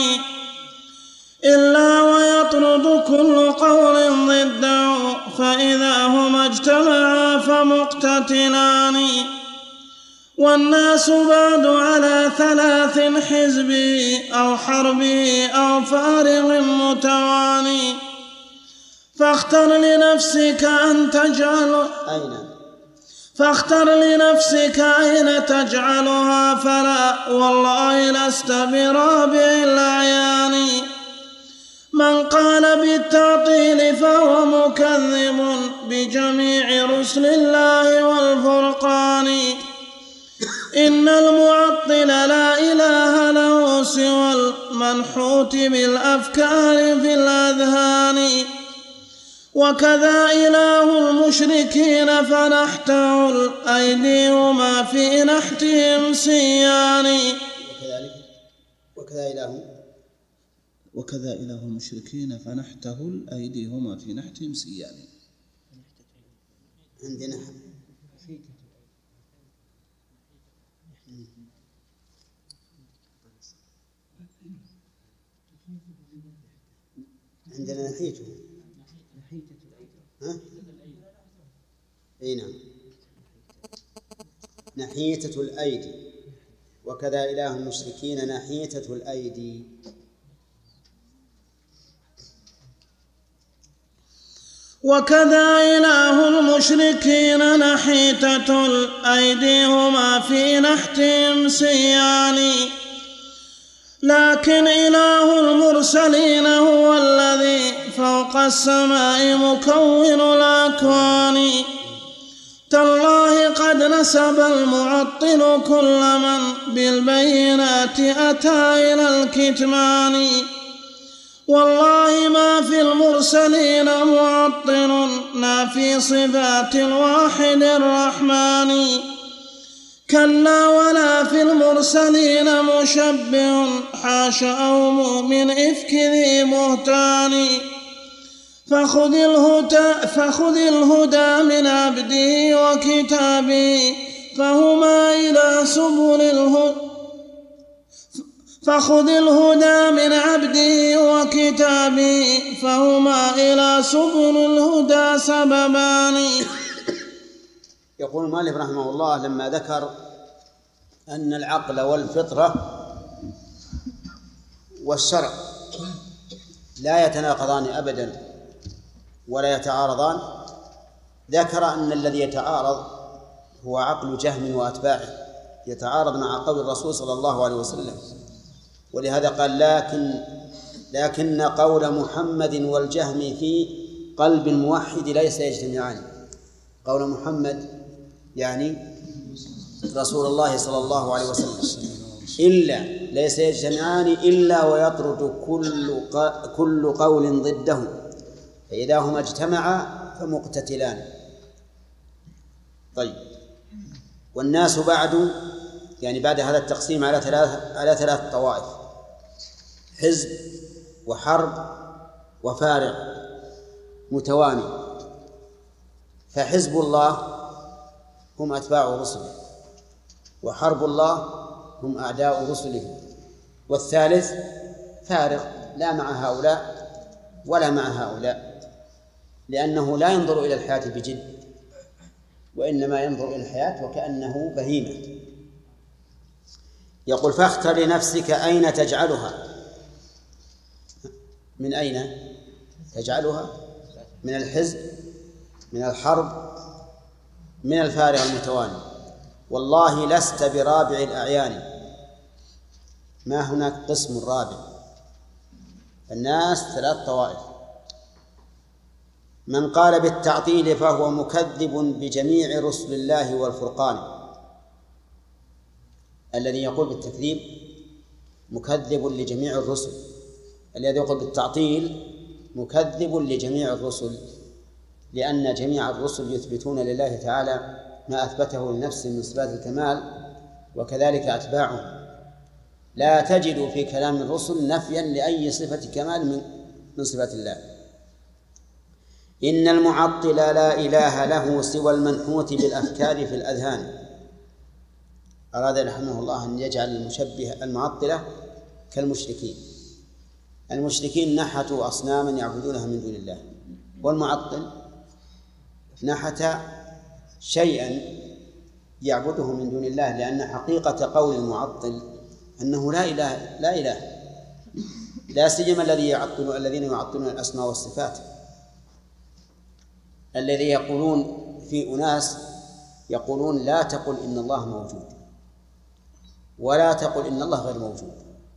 إلا ويطرد كل قول ضده، فإذا هما اجتمعا فمقتتلان. والناس بعد على 3: حزبي أو حربي أو فارغ متواني. فاختر لنفسك أين تجعلها، فلا والله لست برابع الأعيان. من قال بالتعطيل فهو مكذب بجميع رسل الله والفرقان. إن المعطل لا إله له سوى المنحوت بالأفكار في الأذهان. وكذا إله المشركين فنحته الأيدي وما في نحتهم سيان. وكذا إله المشركين فنحته الأيدي هما في نحتهم سيان. عندنا نحيته. أي نعم، نحيتة الأيدي. وكذا إله المشركين نحيتة الأيدي. وكذا إله المشركين نحيتة الأيدي هما في نحتهم سيان. لكن إله المرسلين هو الذي فوق السماء مكون الأكوان. تالله قد نسب المعطل كل من بالبينات أتى إلى الكتمان. والله ما في المرسلين معطل نافي صفات الواحد الرحمن. كلا ولا في المرسلين مشبه حاشا أو مؤمن إفك ذي بهتان. فخذ الهدى من عبده وكتابه فهما إلى سبل الهدى. فخذ الهدى من عبده وكتابه فهما إلى سبل الهدى سببان. يقول المؤلف رحمه الله لما ذكر أن العقل والفطرة والشرع لا يتناقضان أبدا ولا يتعارضان، ذكر أن الذي يتعارض هو عقل جهم وأتباعه، يتعارض مع قول الرسول صلى الله عليه وسلم. ولهذا قال لكن قول محمد والجهم في قلب الموحد ليس يجتمعان. قول محمد يعني رسول الله صلى الله عليه وسلم إلا ليس يجتمعان إلا ويطرد كل قول ضده، فإذا هما اجتمعا فمقتتلان. طيب، والناس بعد يعني بعد هذا التقسيم على ثلاث طوائف: حزب وحرب وفارق متواني. فحزب الله هم أتباع رسله، وحرب الله هم أعداء رسله، والثالث فارق لا مع هؤلاء ولا مع هؤلاء، لأنه لا ينظر إلى الحياة بجد، وإنما ينظر إلى الحياة وكأنه بهيمة. يقول: فاختر لنفسك أين تجعلها. من أين تجعلها؟ من الحزب، من الحرب، من الفارغ المتوالي. والله لست برابع الأعيان، ما هناك قسم رابع. الناس 3 طوائف: من قال بالتعطيل فهو مكذب بجميع رسل الله والفرقان. الذي يقول بالتكذيب مكذب لجميع الرسل، الذي يقول بالتعطيل مكذب لجميع الرسل، لأن جميع الرسل يثبتون لله تعالى ما أثبته لنفسه من صفات الكمال، وكذلك أتباعه. لا تجد في كلام الرسل نفيا لأي صفة كمال من صفات الله. إن المعطل لا إله له سوى المنحوت بالأفكار في الأذهان. أراد رحمه الله أن يجعل المشبه المعطلة كالمشركين. المشركين نحتوا أصناما يعبدونها من دون الله، والمعطل نحت شيئا يعبده من دون الله، لأن حقيقة قول المعطل أنه لا إله، لا سيما الذين يعطلون الأسماء والصفات، الذي يقولون في أناس يقولون لا تقل إن الله موجود، ولا تقل إن الله غير موجود،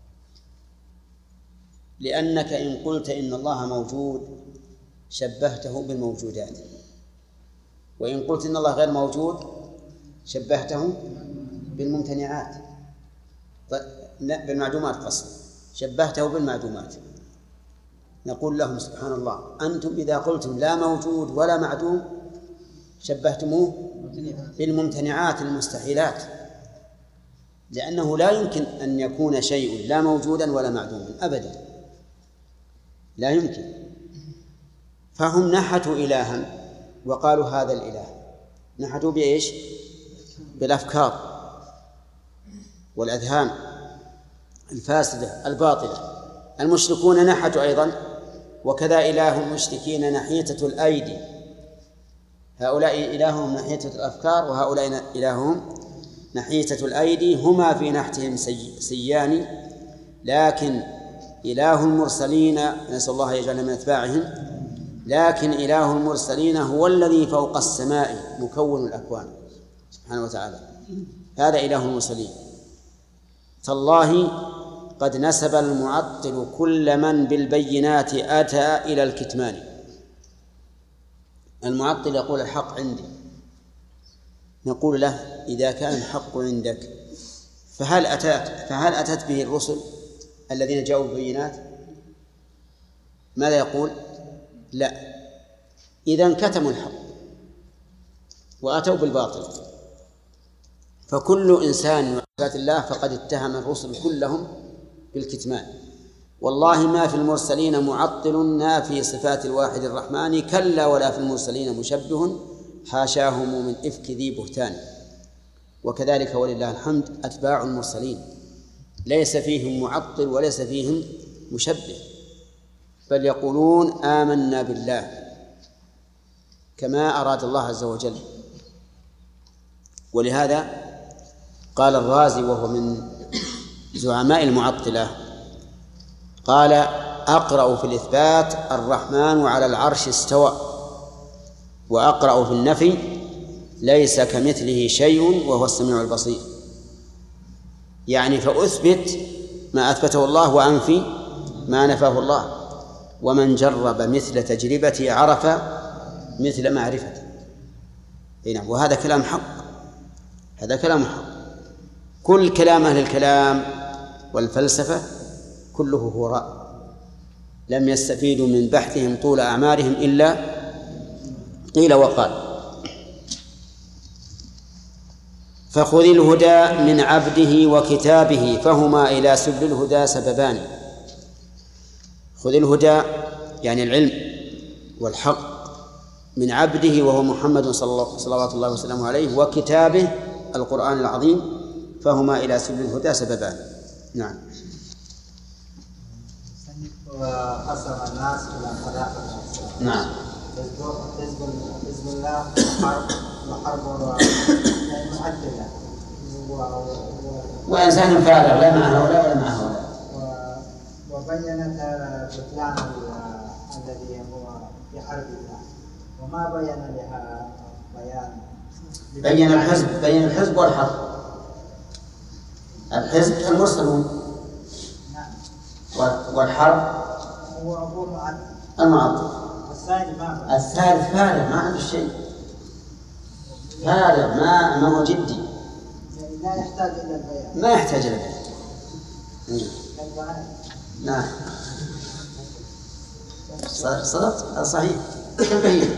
لأنك إن قلت إن الله موجود شبهته بالموجودات، وإن قلت إن الله غير موجود شبهته بالممتنعات، بالمعدومات قصد، شبهته بالمعدومات. نقول لهم سبحان الله، أنتم إذا قلتم لا موجود ولا معدوم شبهتموه بالممتنعات المستحيلات، لأنه لا يمكن أن يكون شيء لا موجودا ولا معدوما أبدا، لا يمكن. فهم نحتوا إلها وقالوا هذا الإله، نحتوا بإيش؟ بالأفكار والأذهان الفاسدة الباطلة. المشركون نحتوا أيضا، وكذا إله المشركين نحيتة الأيدي. هؤلاء إلههم نحيتة الأفكار، وهؤلاء إلههم نحيتة الأيدي، هما في نحتهم سيان. لكن إله المرسلين، نسأل الله يجعلنا من أتباعهم، لكن إله المرسلين هو الذي فوق السماء مكون الأكوان سبحانه وتعالى، هذا إله المرسلين. تالله قد نسب المعطل كل من بالبينات أتى إلى الكتمان. المعطل يقول الحق عندي، نقول له إذا كان الحق عندك فهل أتت به الرسل الذين جاءوا بالبينات؟ ماذا يقول؟ لا. إذن كتموا الحق وأتوا بالباطل. فكل إنسان من صفات الله فقد اتهم الرسل كلهم بالكتمان. والله ما في المرسلين معطل نافي صفات الواحد الرحمن، كلا ولا في المرسلين مشبه حاشاهم من إفك ذي بهتان. وكذلك ولله الحمد أتباع المرسلين ليس فيهم معطل وليس فيهم مشبه، بل يقولون آمنا بالله كما أراد الله عز وجل. ولهذا قال الرازي وهو من زعماء المعطلة، قال أقرأ في الإثبات الرحمن على العرش استوى، وأقرأ في النفي ليس كمثله شيء وهو السميع البصير. يعني فأثبت ما أثبته الله وأنفي ما نفاه الله، ومن جرب مثل تجربتي عرف مثل معرفتي. وهذا كلام حق، هذا كلام حق. كل كلام أهل الكلام والفلسفة كله هراء، لم يستفيدوا من بحثهم طول أعمارهم إلا قيل وقال. فخذ الهدى من عبده وكتابه فهما إلى سبل الهدى سببان. خذ الهدى يعني العلم والحق من عبده وهو محمد صلوات الله وسلامه عليه، وكتابه القرآن العظيم، فهما إلى سبل الهدى سببان. نعم. وقسم الناس إلى 3 أقسام. نعم. حزب الله وحرب معدلة، وإنسان فارغ لا مع هؤلاء ولا مع هؤلاء. وبينت بطلان الذي هو في حرب الله، وما بين لها بيان. بين الحزب والحرب. الحزب المرسلون، والحرب هو أبو المعطل. الثالث فارغ، ما عنده شيء، فارغ، ما هو جدي، يعني لا يحتاج إلى البيان. ما يحتاج إلى البيان. نعم صدقت، صحيح كالبهيمة.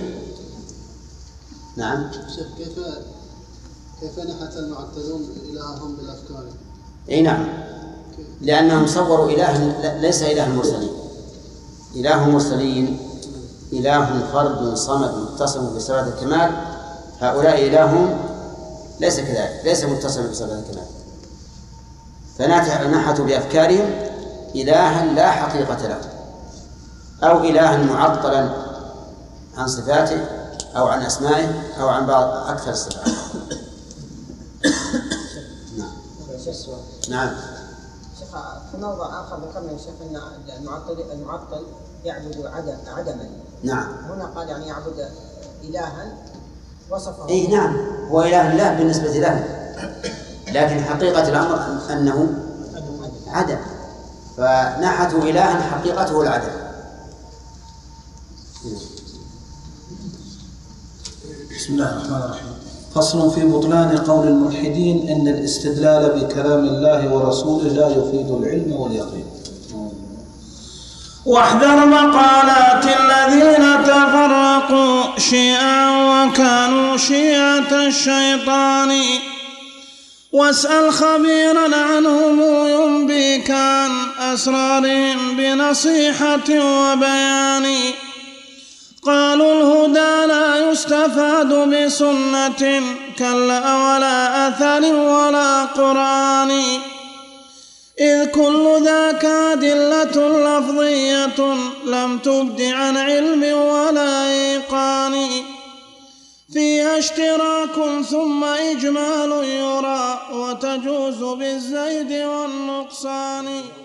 نعم. شيخ كيف نحت المعتزلون إلههم بالأفكار؟ أي نعم، لأنهم صوروا إله ليس إله المرسلين. إله المرسلين إله فرد صمد متصف بصفات الكمال، هؤلاء إلههم ليس كذلك، ليس متصف بصفات الكمال، فنحتوا بأفكارهم إلها لا حقيقة له، أو إلها معطلا عن صفاته أو عن أسمائه أو عن بعض أكثر الصفات. نعم. شيخ في موضع آخر ذكرنا يا شيخ أن المعطل يعبد عدما. نعم. هنا قال يعني يعبد إلها وصفه. أي نعم، هو إله الله بالنسبة له، لكن حقيقة الأمر أنه عدم، فنحته إلها حقيقته العدم. بسم الله الرحمن الرحيم. فصل في بطلان قول الملحدين إن الاستدلال بكلام الله ورسوله لا يفيد العلم واليقين. واحذر مقالات الذين تفرقوا شيعا وكانوا شيعة الشيطان، واسأل خبيرا عنهم ينبيك عن أسرارهم بنصيحة وبيان. قالوا الهدى لا يستفاد بسنة كلا ولا أثر ولا قرآن، إذ كل ذاك أدلة لفظية لم تبد عن علم ولا إيقان، فيها اشتراك ثم إجمال يرى وتجوز بالزيد والنقصان.